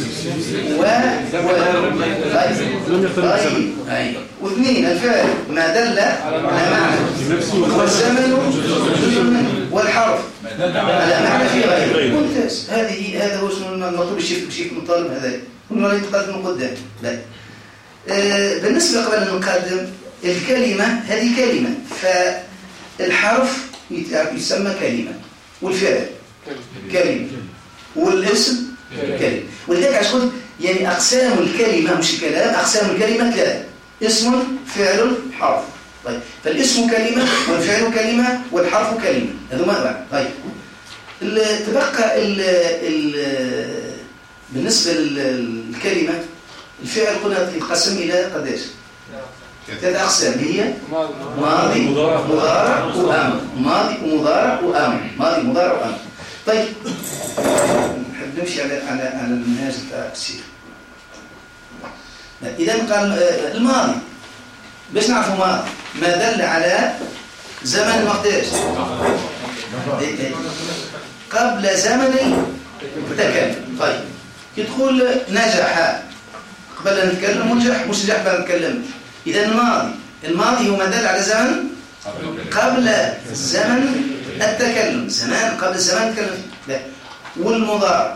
واثنين الفعل ما دل على معنى والزمن والحرف على معنى في غيره. ممتاز. هذا هو المطلوب الشيء من الطالب هذا كنا نتقدم قدام. لا بالنسبة قبل أن نقدم الكلمة هذه كلمة، فالحرف يسمى كلمة والفعل كلمة والاسم كلمة. ولذلك عشان يعني أقسام الكلمة مش كلام، أقسام الكلمة ثلاثة: اسم فعل حرف. طيب فالاسم كلمة والفعل كلمة والحرف كلمة، هذا ما بعد. طيب تبقى بالنسبة للكلمة الفعل قلنا يتقسم إلى قداش؟ ثلاث أقسام هي ماضي مضارع وأمر. ماضي ومضارع وأمر. ماضي مضارع وأمر. طيب نحب نمشي على المنهاج تاع السير. إذا قال الماضي باش نعرفوا ماضي ما دل على زمن وقتاش قبل زمن التكلم. طيب يدخل نجح قبل أن نتكلم ونجح مش نجح قبل أن نتكلم. إذا الماضي هو ما دل على زمن قبل زمن التكلم، زمان قبل زمان التكلم. لا. والمضارع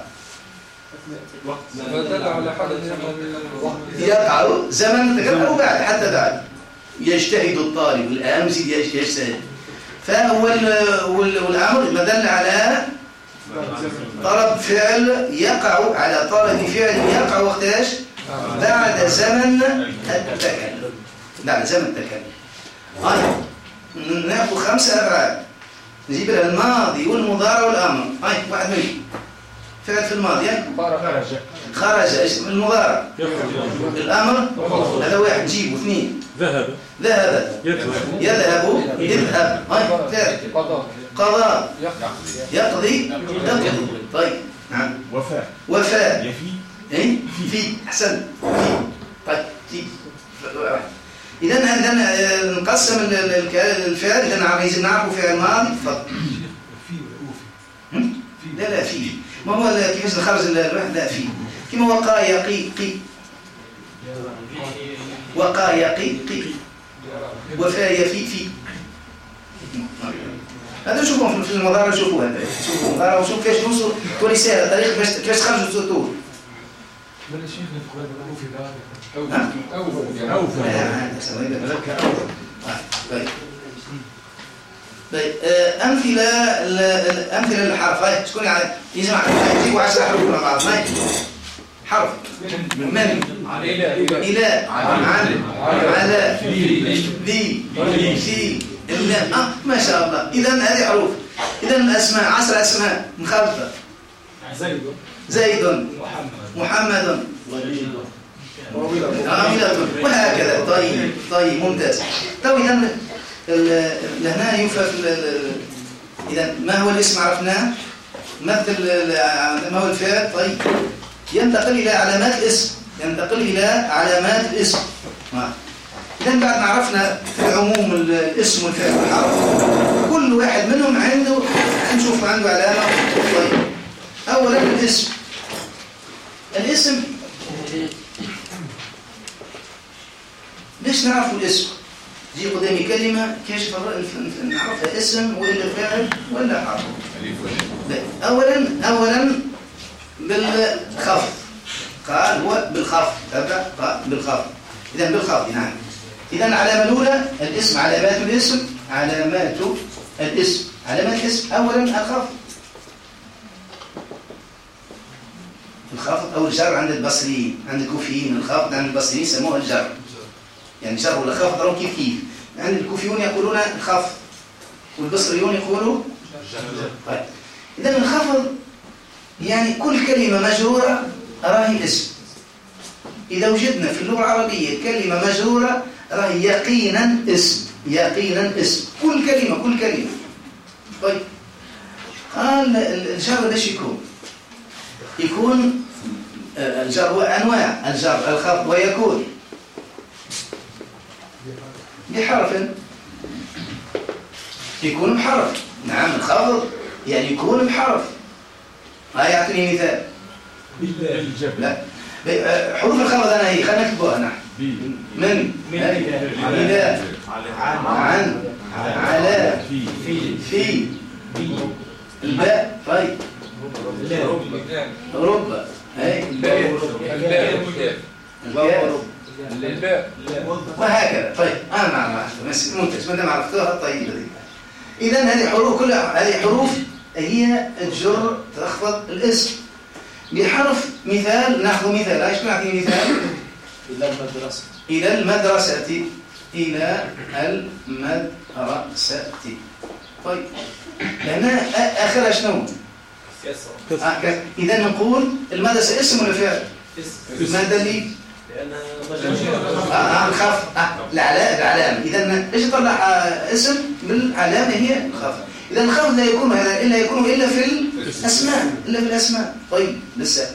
ما دل على حدث يقع زمن التكلم أو بعد حتى بعد. يجتهد الطالب الآن يجتهد. فهو والأمر ما دل على طلب فعل يقع على طلب فعل يقع وقتاش بعد زمن التكلم. بعد زمن التكلم. ناخذ 5 أفعال نجيب لها الماضي والمضارع والأمر. واحد منهم فعل في الماضي خرج المضارع الأمر هذا واحد نجيبه. 2 ذهب يذهب. قضاء يقضي. طيب نعم. وفاء في أحسن طيب إذا نقسم الفعل. إذا عايزين نعرفه فعل ماضي لا في ما هو كيفاش نخرج الواحد. لا في كما وقايقي وفايا في هذا شوفوا في المضارع. شوفوا هذا شوفوا المضارع وشوفوا كيفاش نوصل تولي سهل طريق كيفاش تخرجوا السطور. من الشيخ نقول في طيب أمثلة للحرف. شكون يجمع يجيبوا 10 حروف مع بعض. حرف من إلى عن على ذي في ما شاء الله. إذا هذه حروف. إذا الأسماء 10 أسماء مخالفة. زيد محمد عاملة وهكذا. طيب ممتاز. طيب لهنا يفهم إذا ما هو الاسم عرفناه، مثل ما هو الفعل. طيب ينتقل إلى علامات الاسم. إذا بعد ما عرفنا في العموم الاسم والفعل والحرف، كل واحد منهم عنده نشوف عنده علامة. طيب أولا الاسم ليش نعرف الاسم؟ جي قدامي كلمة كيف نعرفها اسم ولا فاعل ولا حرف؟ أولا بالخفض. قال هو بالخفض. قال بالخفض. إذا بالخفض. نعم. إذا العلامة الأولى الاسم. علامات الاسم أولا الخفض أو الجر عند البصريين. عند الكوفيين الخفض، عند البصريين يسموه الجر، يعني جر ولا خفض راه كيف. عند الكوفيون يقولون الخفض والبصريون يقولوا طيب. إذا الخفض يعني كل كلمة مجرورة راهي اسم. إذا وجدنا في اللغة العربية كلمة مجرورة راهي يقينا اسم. كل كلمة. طيب قال الجر باش يكون الجر هو أنواع الجر. الخفض ويكون بحرف، يكون بحرف. نعم الخفض يعني يكون بحرف. يعطيني مثال. لا حروف الخفض أنا هي خلينا نكتبوها نحن. من إلى عن على في الباء. طيب رب الباء وهكذا. طيب أنا ممتاز ما دام عرفتوها. طيب إذا هذه حروف، كل هذه حروف هي الجر تخفض الاسم بحرف. مثال ناخذ مثال. ايش نعطي مثال؟ إلى المدرسة. طيب لأن آخرها شنو؟ إذا نقول المدرسة اسم ولا فعل؟ ما دليل؟ الخفض. العلامة. إذا إيش طلع اسم بالعلامة هي الخفض. إذا الخفض لا يكون إلا في الأسماء. طيب لسه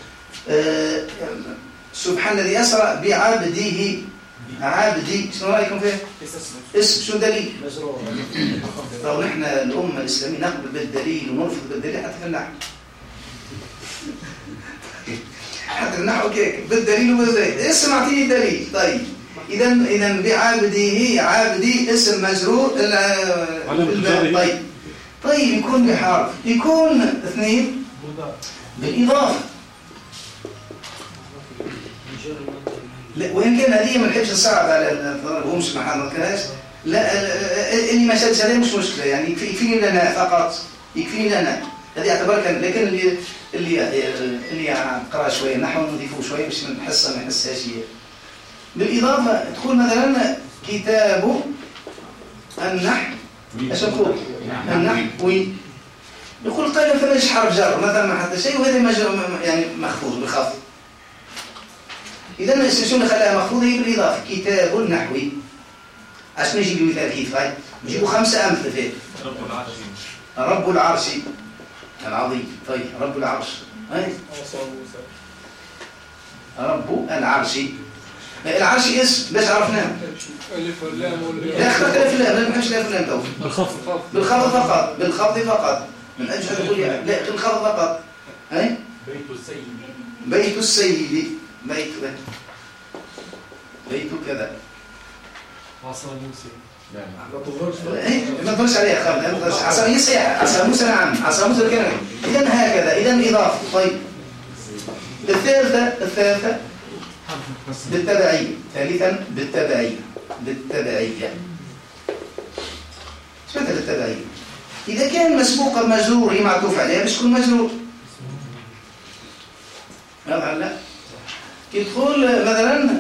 سبحان الذي أسرى بعبده. عبدي شنو رأيكم فيه؟ اسم. شو دليل؟ مجرور. طيب نحن الأمة الإسلامية نقبل بالدليل ونرفض بالدليل حتى في النحو. حتى النحو كيك بالدليل وبالزيد. اسم اعطيني دليل. طيب إذا بعبده. عبدي اسم مجرور. طيب يكون بحرف، يكون اثنين بالإضافة. لا وإن كان هذه ما نحبش نصعب على الهمش ما نذكرهاش. لا اللي ما شادش عليه مش مشكلة، يعني يكفيني لنا فقط. هذه اعتبر كان. لكن اللي قرأ شوية نحو نضيفه شوية باش نحسها ما نحسهاش هي. بالإضافة تقول مثلا كتاب النحو. ايش نقول؟ النحوي. يقول قال فماش حرف جر مثلا ما حتى شيء، وهذا يعني مخفوض بالخفض. إذا شنو اللي خلاها مخفوضة؟ هي بالإضافة. كتاب النحوي. عشان نجيب مثال كيف هاي نجيبوا 5 أمثلة فيه. رب العرش العظيم. طيب رب العرش. رب العرش. العرش اسم باش عرفناه. الف واللام لا اخترت الف واللام. ما نحبش الف واللام تو. بالخفض فقط. من اجل ان تقول لا بالخفض فقط. بيت السيد. بيت كذا. عصا موسى. ما تدورش عليها خالد. عصا موسى. عصا موسى نعم. عصا موسى كان. اذا هكذا. اذا اضافه. طيب الثالثه بالتبعية. ثالثا بالتبعية. ايش معنى بالتبعية؟ إذا كان مسبوقا مجرور هي معطوف عليها باش تكون مجرور. لا كي تقول مثلا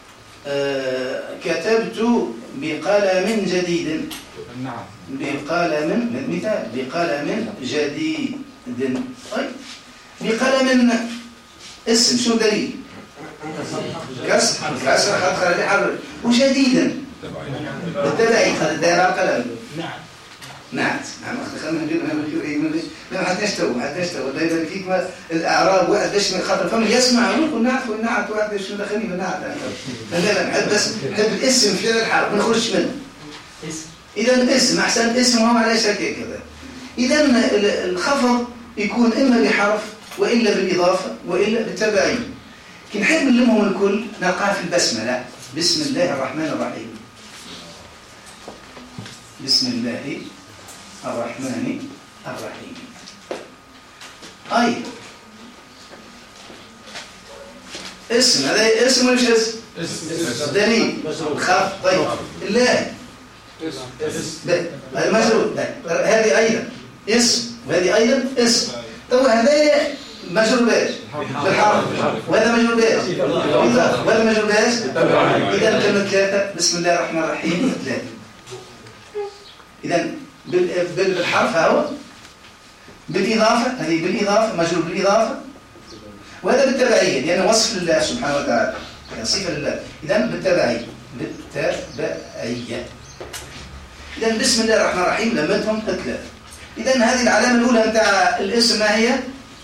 كتبت بقلم جديد. نعم. بقلم مثال. بقلم جديد. طيب بقلم اسم. شو دليل؟ كسر خلق الحرف وشديدا بالتبعي خلق الدائرة القلم نعت خلينا نجيب ما حد نشتو ولا إذا فيك الأعراب واحد ليش من خاطر فمن يسمع يقول نعت والنعت واحد ليش دخلني بالنعت لا نحب بس نحب الاسم في الحرف ما نخرجش منه إذا الاسم أحسن اسم وهو على شكل كذا. إذا الخفض يكون إما بحرف وإلا بالإضافة وإلا بالتبعية. كي نحب نلمهم الكل نلقاه في البسملة. بسم الله الرحمن الرحيم. بسم الله الرحمن الرحيم. أي اسم هذا اسم ولا اسم؟ دليل خف. طيب الله المجرور هذه أيضا اسم وهذه أيضا اسم. طيب هذا مجرور باش بالحرف وهذا مجرور باش وهذا مجرور باش. إذا كلمة ثلاثة بسم الله الرحمن الرحيم ثلاثة. إذا بالحرف هو بالإضافة هذه بالإضافة مجرور بالإضافة وهذا بالتبعية لأنه وصف لله سبحانه وتعالى يعني صفة لله. إذا بالتبعية إذا بسم الله الرحمن الرحيم لمتهم ثلاثة. إذا هذه العلامة الأولى نتاع الاسم ما هي؟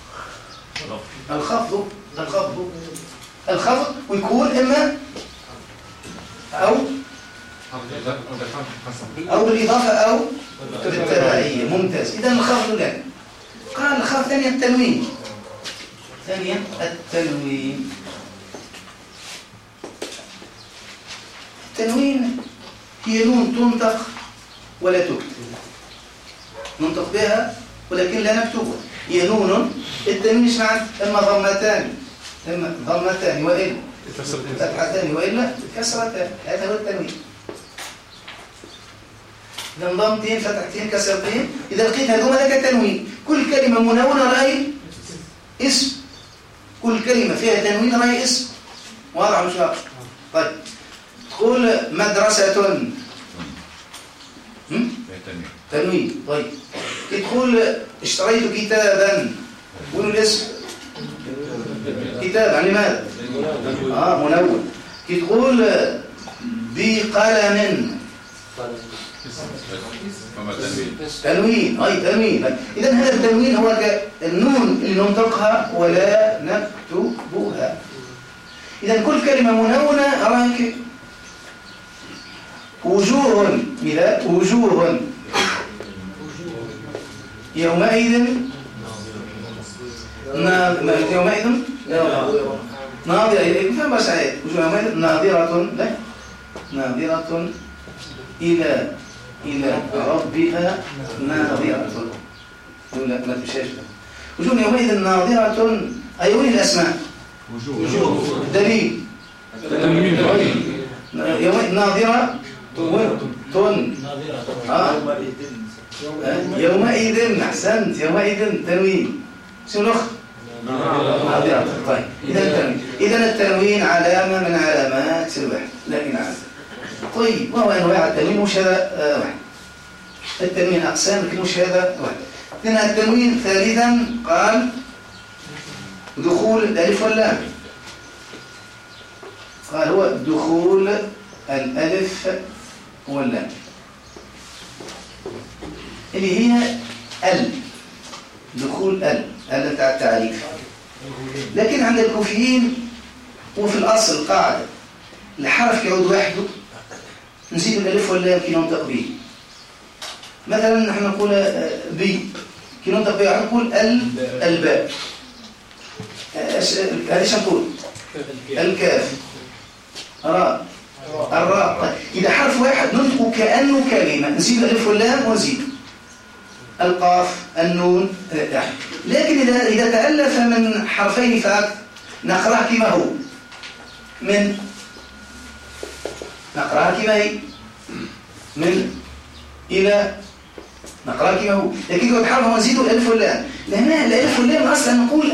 الخفض ويكون إما أو بالإضافة أو بالتبعية. ممتاز. إذا الخفض لا. قال الخفض ثانيا التنوين. التنوين هي نون تنطق ولا تكتب. ننطق بها ولكن لا نكتبها. هي نون التنوين ايش معنى؟ اما ضمتان والا فتحتان والا كسرتان. هذا هو التنوين. اذا ضمتين فتحتين كسرتين اذا لقيت هذوما لك تنوين. كل كلمه منونه راي اسم. كل كلمه فيها تنوين راي اسم. واضح مش واضح؟ طيب تقول مدرسه تنوين. طيب تقول اشتريت كتابا قولوا الاسم كتاب يعني ماذا؟ منون. كي تقول بقلم تنوين تنوين. إذا هذا التنوين هو النون اللي ننطقها ولا نكتبها. إذا كل كلمة منونة أراك وجوه مثال وجوه يومئذ ناظرة. فهم بس عيد وجوه يومئذ ناظرة لا ناظرة إلى ربها ناظرة. ولا ما تمشيش. وجوه يومئذ ناظرة. أي وين الأسماء؟ وجوه دليل يومئذ ناظرة يومئذ أحسنت. يومئذ تنوين شنو الأخ؟ ناظرة. طيب إذا التنوين علامة من علامات الوحدة لكن عادة. طيب وهو أنواع التنوين وش هذا واحد. التنوين أقسام لكن وش هذا واحد. إذن التنوين ثالثا قال دخول الألف واللام. قال هو دخول الألف واللام اللي هي دخول بتاع التعريف. لكن عند الكوفيين وفي الأصل قاعدة الحرف يعود وحده نزيد الألف واللام كي ننطق به. مثلا نحن نقول بي كي ننطق به نقول الباء. هذا ايش نقول؟ الكاف راء الراء. إذا حرف واحد ننطق كأنه كلمة نزيد الألف واللام ونزيد القاف النون يعني. لكن إذا تألف من حرفين فقط نقرأ كما هو نقرأ كما هي من إلى نقرأ كما هو. لكن إذا حرف ونزيد الألف واللام لأن الألف واللام أصلا نقول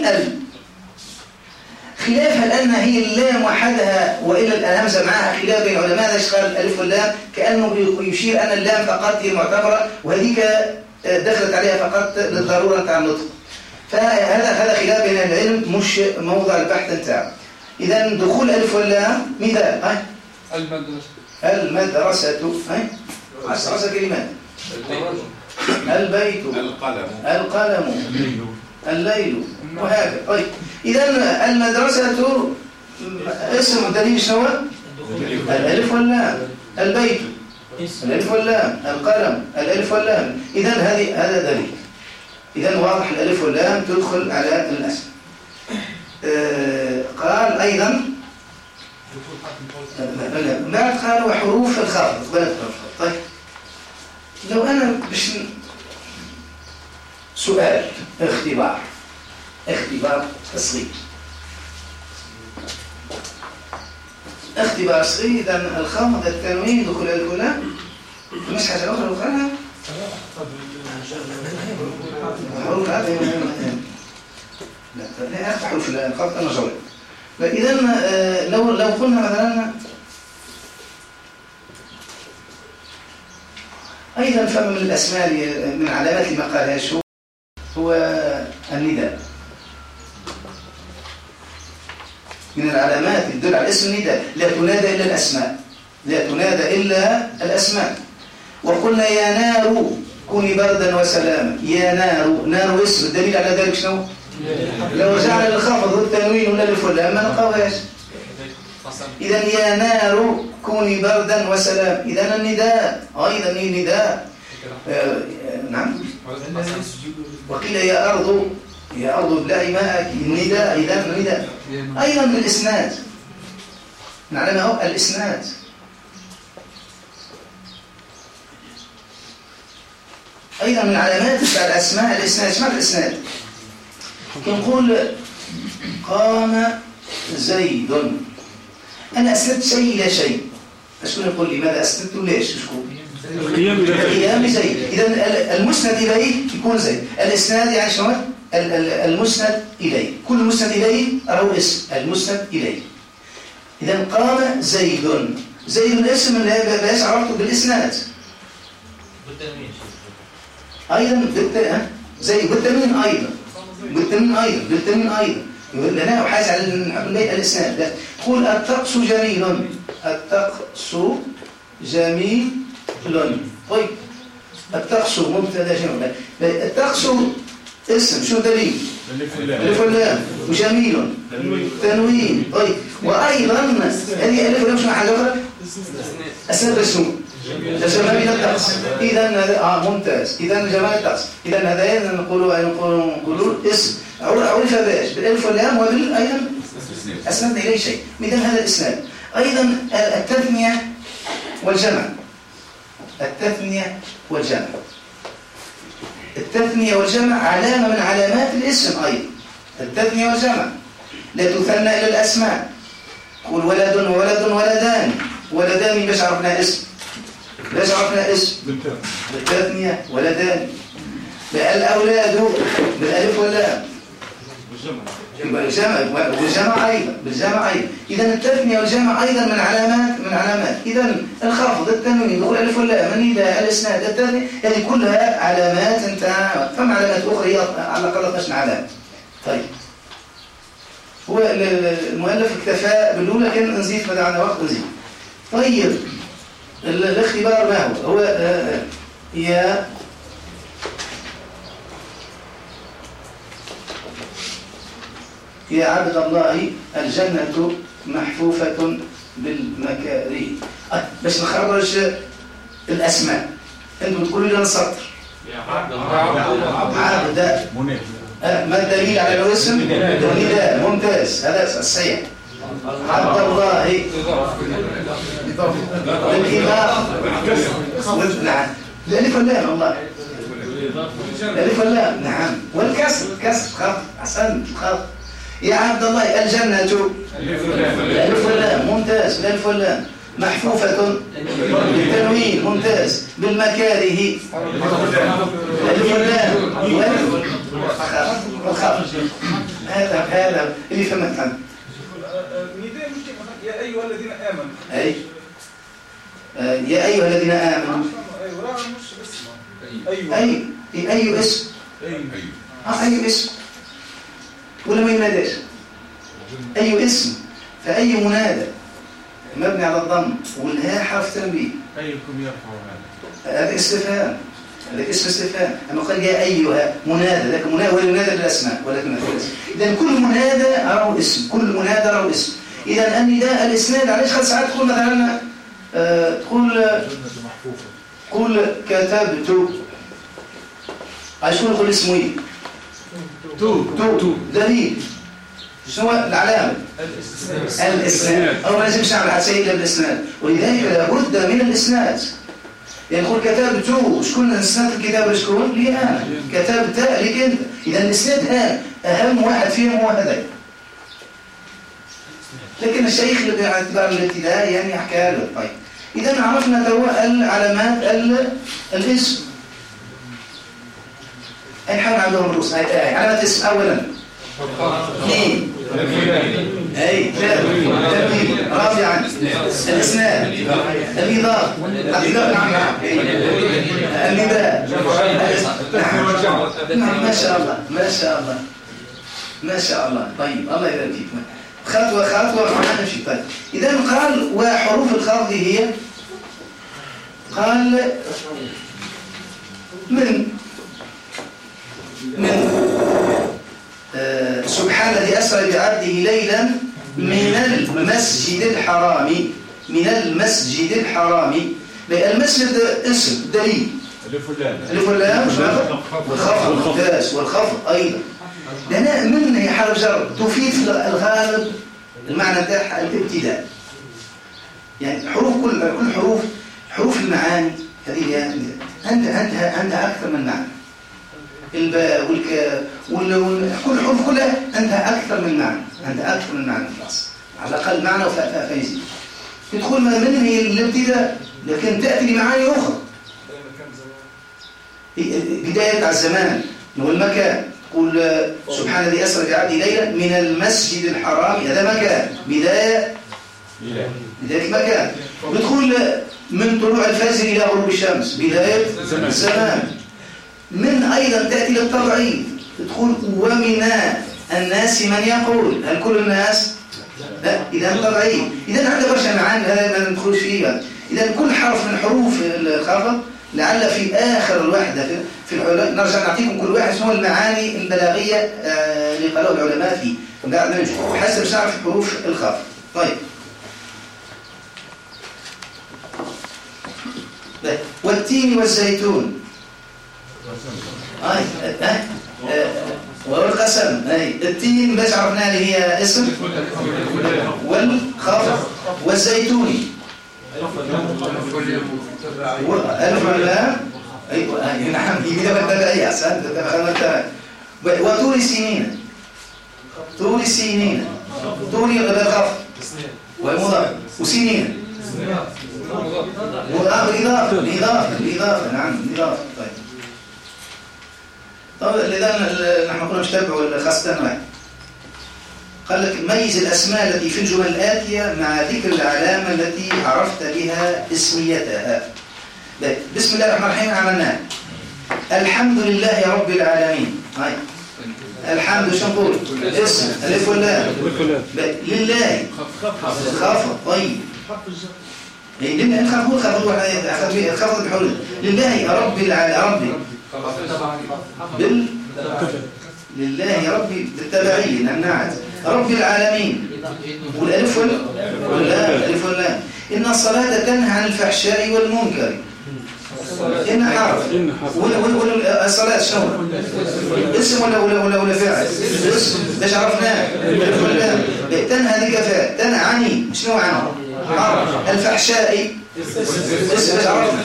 خلافها لأن هي اللام وحدها وإلا الهمزة معها خلاف بين العلماء إيش قال الألف واللام كأنه يشير أن اللام فقط هي المعتبرة وهذيك دخلت عليها فقط للضرورة تاع النطق. فهذا خلاف بين العلم مش موضع البحث نتاعه. إذا دخول الألف واللام مثال. المدرسة. المدرسة. عشر كلمات. البيت. القلم. الليل. وهكذا. طيب إذا المدرسة اسم دليل شنو؟ الألف واللام. البيت الألف واللام. القلم الألف واللام. إذا هذا دليل. إذا واضح الألف واللام تدخل على الاسم. قال أيضا بعد قال وحروف الخافض. طيب لو أنا سؤال اختبار صغير. اختبار صغير. إذا الخفض التنوين دخول الألف واللام. مش حاجة أخرى أخرى حروف هذه لا أخذ حروف الخفض أنا جواب. إذا لو قلنا مثلا أيضا فما من الأسماء من علامات اللي ما قالهاش هو النداء. من العلامات اللي تدل على اسم النداء لا تنادى إلا الأسماء. لا تنادى إلا الأسماء. وقلنا يا نار كوني بردا وسلاما. يا نار اسم. الدليل على ذلك شنو؟ لو جعل الخفض والتنوين ولا الالف واللام ما نلقاوهاش. إذا يا نار كوني بردا وسلام. إذا النداء أيضا نداء. نعم. وقيل يا أرض ابلعي ماءك. النداء. إذا النداء أيضا الإسناد. نعلم الإسناد. أيضا من علامات الأسماء الإسناد. اسمع الإسناد. نقول قام زيد. أنا أسندت شيء إلى شيء. أشكون يقول لي ماذا أسندت ليش؟ قيام زيد. إذا المسند إليه يكون زيد. الإسناد يعني شنو؟ المسند إليه. كل مسند إليه له اسم. المسند إليه. إذا قام زيد. زيد الاسم اللي بس عرفته بالإسناد. أيضا زي بالتنوين أيضا. بالتنوين أيضا. لنا وحاز على الإسناد. لا قول الطقس جميل. الطقس جميل. طيب الطقس مبتدا جميل. الطقس اسم شو دليل؟ الف واللام. وجميل تنوين. طيب وأيضا هذه ألف واللام شنو حاجة أخرى؟ أسناد الاسم. جمال الطقس. إذا ممتاز. إذا جمال الطقس. إذا هذين نقولوا اسم عرف باش بالالف واللام وبالايضا اسند اليه شيء. مثل هذا الاسناد. ايضا التثنيه والجمع. التثنيه والجمع. التثنيه والجمع علامه من علامات الاسم ايضا. التثنيه والجمع لا تثنى الى الاسماء. قول ولد وولد ولدان. ولدان باش عرفنا اسم. باش عرفنا اسم بالتثنيه ولدان. الأولاد بالألف واللام. بالجمع أيضا. إذا التثنية والجمع أيضا من علامات. إذا الخفض التنوين دخول الألف واللام. النداء الإسناد التثنية هذه كلها علامات. فما علامات أخرى على الأقل 12 علامة. طيب هو المؤلف اكتفى بالأولى. كان نزيد ما عندنا وقت نزيد. طيب الاختبار ما هو يا عبد الله الجنة محفوفة بالمكاره. باش نخرج الأسماء أنتم تقولوا لنا سطر. يا عبد الله. ما الدليل على الاسم؟ النداء. ممتاز. هذا صحيح. عبد الله بالإضافة. نعم. الألف واللام. الله الألف واللام. نعم. والكسر. خط. أحسنت. خط. يا عبد الله الجنة الألف واللام. ممتاز. الألف واللام. محفوفة بالتنوين. ممتاز. بالمكاره. الألف واللام. والخط. هذا اللي فهمت عنه. نداء يا أيها الذين آمنوا. يا أيها الذين آمنوا. أي اسم. أي اسم ولا ما يناداش. أي اسم فأي منادى مبني على الضم والهاء حرف تنبيه أيكم يرفع هذا؟ هذا استفهام، هذا اسم استفهام. أما قال يا أيها منادى، لكن منادى ولا منادى للأسماء ولكن الاسم. إذا كل منادى له اسم، كل منادى له اسم. إذا النداء الإسناد عليه خلص ساعات تقول مثلا تقول كتبت، عشان نقول اسمه ايه؟ تو دليل. شنو العلامة؟ الإسناد. أو ما لازمش نعمل حتى إلا بالإسناد، ولذلك لابد من الإسناد. يعني نقول كتبت، شكون إسناد الكتاب شكون؟ لي أنا. كتبت لك أنت. إذا الإسناد أهم واحد فيهم هو هذا. لكن الشيخ اللي باعتبار الابتداء يعني يحكي له. طيب إذا عرفنا علامات الاسم. أي حاجة عندهم الرؤوس. علامات الاسم أولا اثنين أي ترتيب رابعا الإسناد الإضافة النداء. ما شاء الله ما شاء الله ما شاء الله. طيب الله يبارك فيكم. خطوة معنا نمشي. طيب إذا قال وحروف الخفض هي قال من سبحان الذي أسرى بعبده ليلا من المسجد الحرام. من المسجد الحرام. المسجد اسم دليل الف واللام والخفض ممتاز والخفض أيضا. لأن من هي حرف جر تفيد في الغالب المعنى بتاعها الابتداء. يعني حروف كل حروف المعاني هذه أنت أكثر من معنى. الباء والكاف كل حروف كلها أنت أكثر من معنى. أنت أكثر من معنى خلاص على الأقل معنى فيزيد. تدخل من هي الابتداء لكن تأتي لمعاني أخرى. بداية على الزمان والمكان. تقول سبحان الذي أسرى بعبده ليلا من المسجد الحرام. هذا مكان بداية مكان. وتدخل من طلوع الفجر إلى غروب الشمس بداية الزمان. من أيضا تأتي للتبعيد. تدخل ومن الناس من يقول. هل كل الناس؟ لا. إذا تبعيد. إذا عندنا برشا معاني هذا ما ندخلش فيها. إذا كل حرف من حروف الخفض لعل في آخر الوحدة في العلماء نرجع نعطيكم كل واحد شنو المعاني البلاغية اللي قالوا العلماء فيه. قاعد نشوف حسب نعرف حروف الخفض. طيب والتين والزيتون والقسم. التين باش عرفنا اللي هي اسم والخفض والزيتون ألف واللام. أيوة نعم يبدأ بالتبعية أحسنت. وطول سنين طول بالخفض والمضاف وسنين الإضافة نعم الإضافة. طيب لذا نحن قلنا نتابعوا خاصة واحد. قال لك ميز الأسماء التي في الجمل الآتية مع ذكر العلامة التي عرفت بها اسميتها. بسم الله الرحمن الرحيم عملناه. الحمد لله رب العالمين. هاي الحمد شو نقول؟ اسم ألف واللام. لله خفض. طيب لله خفض بحول لله رب العالمين. لله ربي بالتبعية نعت رب العالمين. والألف واللام الألف واللام. إن الصلاة تنهى عن الفحشاء والمنكر. إن حرف والصلاة شنو؟ اسم ولا فعل؟ اسم باش عرفناه الألف واللام. تنهى ذيك فعل. تنهى عني شنو عنه؟ حرف. الفحشاء اسم باش عرفنا.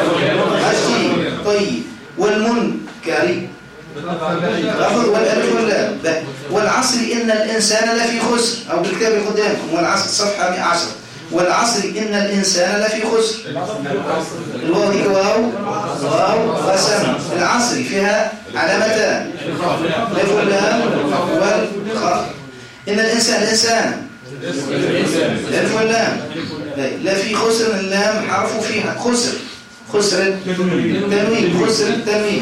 طيب والمنكر غفر والألف واللام. والعصر إن الإنسان لفي خسر. أو بالكتاب قدامكم والعصر صفحة 110. والعصر إن الإنسان لفي خسر. الواو دي واو وسم. العصر فيها علامتان الألف واللام والخاء. إن الإنسان الألف واللام. لا في خسر. اللام حرف فيها خسر التنوين خسر التنوين.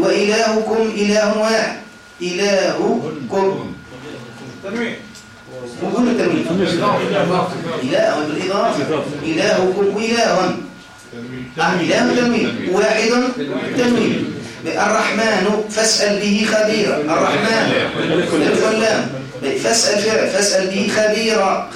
وإلهكم إله واحد. إلهكم وقولوا التنوين. إله بالإضافة. إلهكم إله. إله تنوين. واحد تنوين. الرحمن فاسأل به خبيرا. الرحمن ألف واللام. فاسأل فعل فاسأل به خبيرا.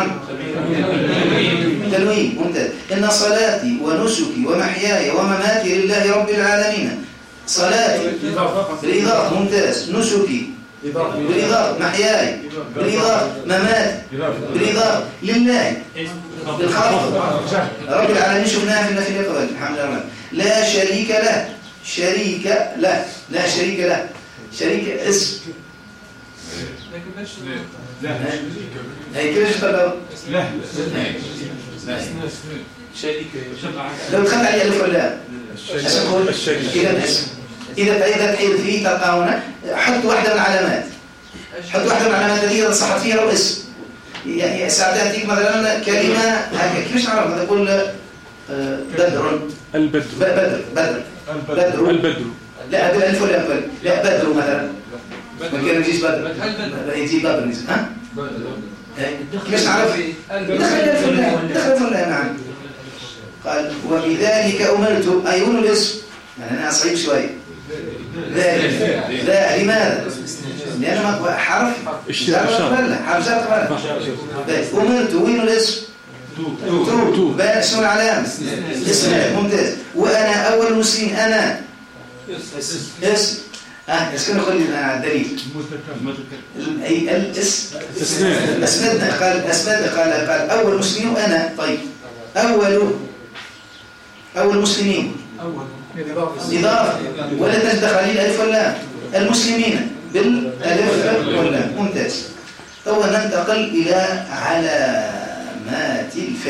تنوين ممتاز. إن صلاتي ونسكي ومحياي ومماتي لله رب العالمين. صلاتي بالإضافة ممتاز. نسكي بالإضافة. محياي بالإضافة. مماتي بالإضافة. لله بالخلق رب العالمين. شفناها في النفي الأول. الحمد لله. لا شريك له. شريك له. لا شريك له. شريك اسم. هي كيف تقول لا شريك لو دخلت عليه الف ولا إذا اسم. إذا تحيل فيه تلقاونا. حط واحدة من العلامات. حط واحدة من العلامات التي صحت فيها لو اسم. يعني ساعتها تيجي مثلا كلمة هكذا كيفاش نعرف تقول بدر. البدر. لا بالالف ولا بالالف. لا بدر مثلا. ما كان يجيش بدر. يجي بدر ها؟ كيفاش نعرف؟ دخل فلان. نعم. قال وبذلك أمرت. أيون الاسم يعني أنا صعيب شوي. لا لماذا؟ لأن ما حرف حرف جر. أمرت وين الاسم؟ تو بقى اسم العلامة. اسم ممتاز. وأنا أول مسلم. أنا اسم. اسكن خلينا على الدليل. أي الاسم قال أول مسلمين. وأنا طيب أول مسلمين إضافة ولا تجد خليل ألف واللام. المسلمين بالألف واللام. ممتاز. ثم ننتقل إلى علامات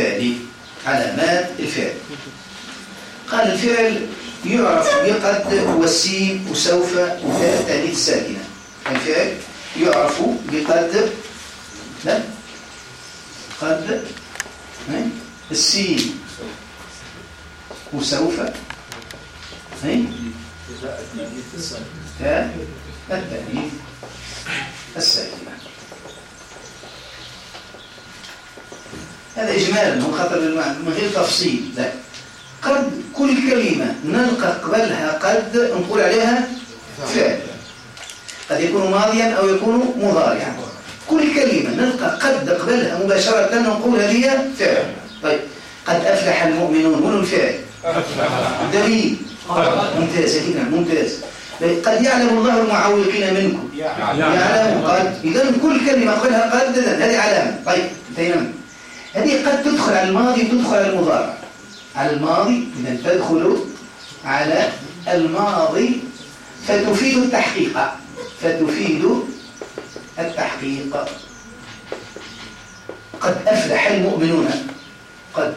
الفعل. قال الفعل يعرف بقد والسين وسوف وتاء التانيث الساكنة. الفعل يعرف بقد. لا قد السين وسوف تاء التانيث الساكنة. هذا إجمالا هو خطر من غير تفصيل. لا قد كل كلمة نلقى قبلها قد نقول عليها فعل. قد يكون ماضيا أو يكون مضارعا. كل كلمة نلقى قد قبلها مباشرة نقول هذه فعل. طيب قد أفلح المؤمنون. من الفعل؟ دليل. ممتاز كده ممتاز. قد يعلم الله المعوقين منكم. يعلم قد. إذا كل كلمة قبلها قد هذه علامة. طيب انتهينا. هذه قد تدخل على الماضي وتدخل على المضارع. على الماضي إذا تدخل على الماضي فتفيد التحقيق. قد أفلح المؤمنون. قد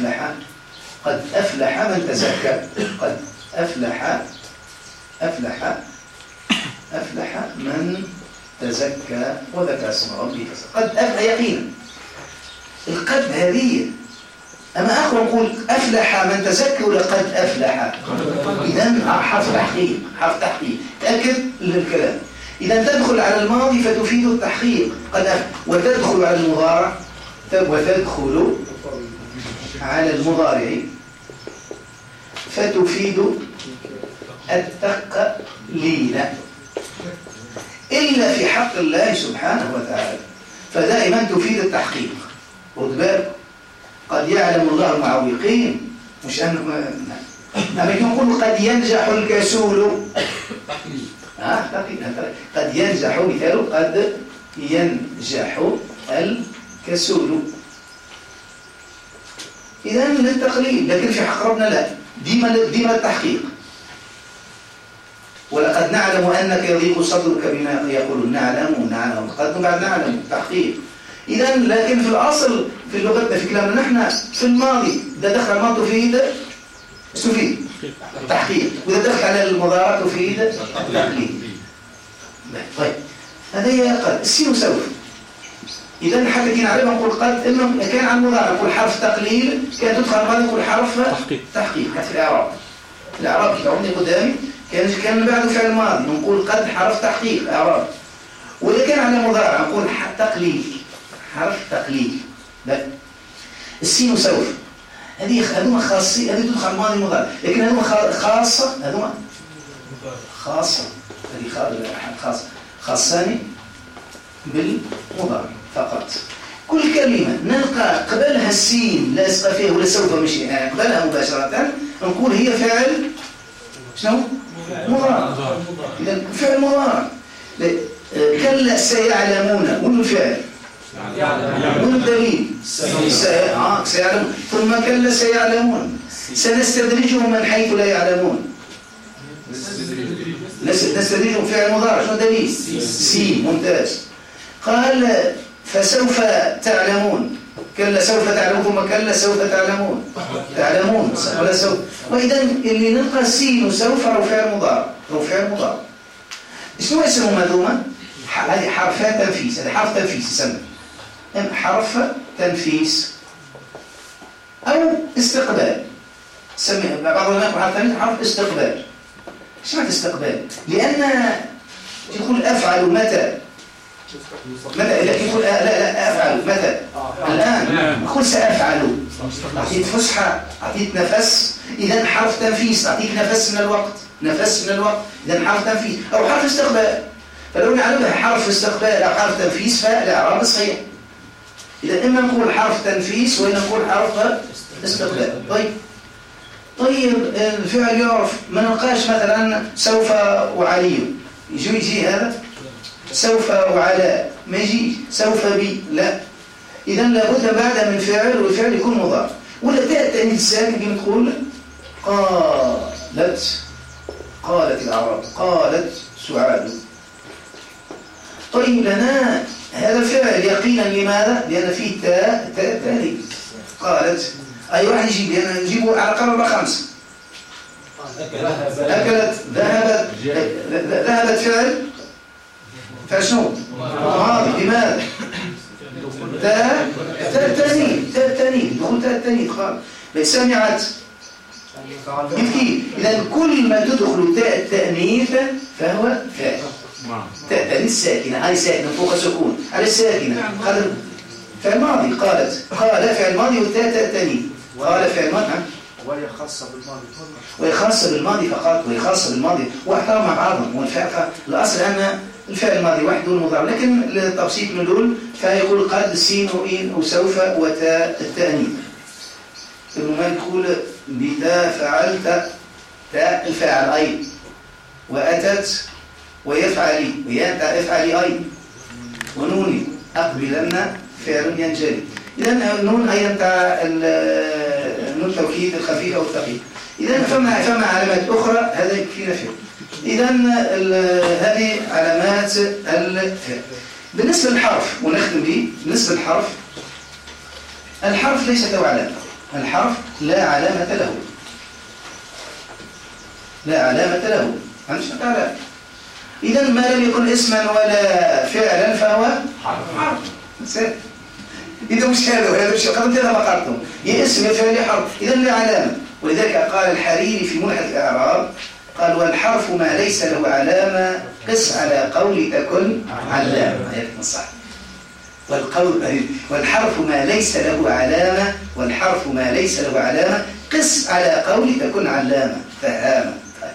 أفلح من تزكى. قد أفلح من تزكى وذكر اسم ربه. قد أفلح يقينا. القد هذه أما أخوة نقول أفلح من تزكى ولا قد أفلح؟ إذن حرف تحقيق تأكد للكلام. إذا تدخل على الماضي فتفيد التحقيق قد أفلح. وتدخل على المضارع وتدخل على المضارع فتفيد التقليل إلا في حق الله سبحانه وتعالى فدائما تفيد التحقيق. خذ بالك قد يعلم الله المعوقين مش أنه أما يقول قد ينجح الكسول قد ينجح مثال قد ينجح الكسول. إذن للتقليل لكن في حق ربنا لا ديما التحقيق. ولقد نعلم أنك يضيق صدرك بما يقولون. نعلم قد بعد نعلم التحقيق. إذن لكن في الأصل في لغتنا في كلامنا نحن في الماضي إذا دخل الماضي تفيد التحقيق وإذا دخل على المضارع تفيد التقليل. طيب هذا هي قد السين وسوف. إذا حتى كنا نعرفها نقول قد إما كان على المضارع نقول حرف تقليل كان تدخل الماضي نقول حرف تحقيق. حتى في الإعراب كتابني قدامي كان بعده فعل ماضي نقول قد حرف تحقيق إعراب. وإذا كان على المضارع نقول تقليل حرف تقليد. لا، السين وسوف هذوما خاصين، هذه تدخل الماضي المضارع، لكن هذوما خاصة، هذوما خاصة، هذه خاصان بالمضارع فقط. كل كلمة نلقى قبلها السين لاصقة فيها ولا سوف مشي يعني قبلها مباشرة نقول هي فعل شنو؟ مضارع. إذا فعل مضارع. كلا سيعلمون وين الفعل؟ وين الدليل؟ سيعلمون. ثم كلا سيعلمون. سنستدرجهم من حيث لا يعلمون. نستدرجهم فعل مضارع. شنو الدليل؟ سين. ممتاز. قال فسوف تعلمون. كلا سوف تعلمون. ثم كلا سوف تعلمون ولا سوف. وإذا اللي نلقى سين وسوف أو فعل مضارع. شنو اسمه مذوما؟ هذه حرفات تنفيس. هذا حرف تنفيس يسمى حرف تنفيس أو استقبال. سميه بعض العلماء حرف استقبال. ايش معنى استقبال؟ لأن يقول أفعل متى يقول لا أفعل متى الآن. يقول سأفعل. أعطيت فسحة، أعطيت نفس، إذا حرف تنفيس. أعطيك نفس من الوقت، إذا حرف تنفيس أو حرف استقبال. فلو نعلمها حرف استقبال أو حرف تنفيس فالإعراب صحيح. إذا إما نقول حرف تنفيس وإما نقول حرف استقبال. طيب الفعل يعرف. ما نلقاش مثلا سوف وعلي. يجي هذا سوف وعلى، ما يجي سوف بي، لا. إذا لابد بعد من فعل والفعل يكون مضارع. ولا تأتي الساكن كما تقول قالت الأعراب، قالت سعاد. طيب لنا هذا فعل يقينا. لماذا؟ لأن فيه تاء تاني. قالت أي واحد يجيب، لأن نجيبه على قرب 5. أكلت، ذهبت فعل شنو؟ ماضي. لماذا؟ تاء تانيث. دخول تاء تانيث خالص. سمعت كيف. إذا كل ما تدخل تاء التأنيث فهو فاعل. تاء تأنيث ساكنة، هذه ساكنة فوق سكون، على الساكنة فعل ماضي. قال فعل ماضي والتاء تاء تأنيث. قال فعل ماضي وهي خاصة بالماضي فقط. وهي خاصة بالماضي واحترم مع بعضهم. والفعل الأصل أن الفعل الماضي وحده المضارع، لكن للتبسيط من دول فيقول قد سين وإن وسوف وتاء التأنيث. المهم يقول بتا فعلت تاء الفاعل أي، وأتت ويفعلي ويأتى افعلي أي، ونوني أقبلن فعل ينجلي. إذا النون أيضا تاع النون التوكيد الخفيف أو الثقيل. إذا فما علامات أخرى هذا يكفينا فيه. إذا هذه علامات الفعل. بالنسبة للحرف ونختم به. بالنسبة للحرف، الحرف ليس له علامة. الحرف لا علامة له. مش علامة. إذا ما لم يكن اسما ولا فعلا فهو حرف. إذا مش هذا مش قدمت هذا ما قرأتم. يا اسم يا فعل يا حرف. إذا لا علامة. ولذلك قال الحريري في ملحة الإعراب قال والحرف ما ليس له علامة قس على قول تكن علامة. هذا صح. والحرف ما ليس له علامة قس على قول تكن علامة. فهامة.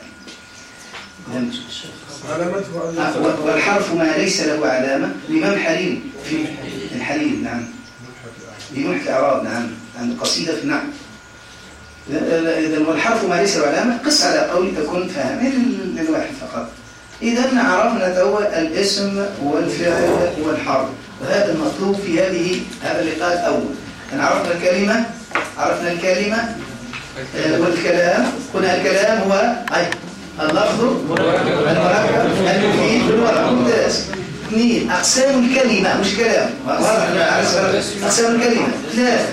والحرف ما ليس له علامة. الإمام حريري في الحريري نعم بملحة الإعراب نعم عند قصيدة في النحو. إذا والحرف ما ليس له علامة قس على قول تكن فهامة للواحد فقط. إذا عرفنا توا الاسم والفعل والحرف، وهذا المطلوب في هذا اللقاء الأول. أن عرفنا الكلمة والكلام. قلنا الكلام هو اللفظ المركب المفيد بالورق. ممتاز. 2 أقسام الكلمة مش كلام. أقسام الكلمة 3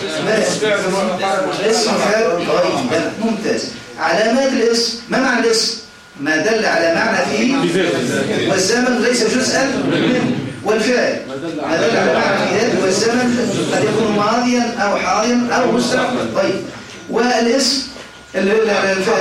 اسم فعل. طيب ممتاز. علامات الاسم. ما معنى الاسم؟ ما دل على معنى فيه والزمن ليس جزءا منه. والفعل ما دل على معنى في ذاته والزمن قد يكون ماضيا أو حاضرا أو مستقبلا. طيب والاسم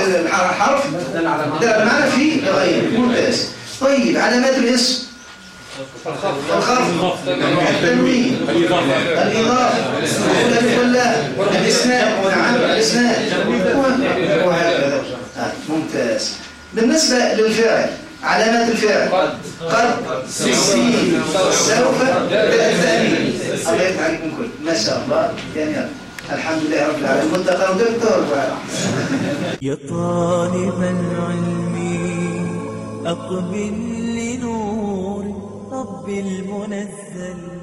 الحرف دل على معنى فيه غير. ممتاز. طيب علامات الاسم الخفض التنوين الإضافة الألف واللام الإسناد نعم الإسناد وهكذا. ممتاز. بالنسبة للفعل علامات الفعل قد سين سوف بالتأمين. الله يفتح عليكم كل ما شاء الله يعني الحمد لله رب العالمين. منتقى ودكتور يا طالب العلم أقبل لنور رب المنزل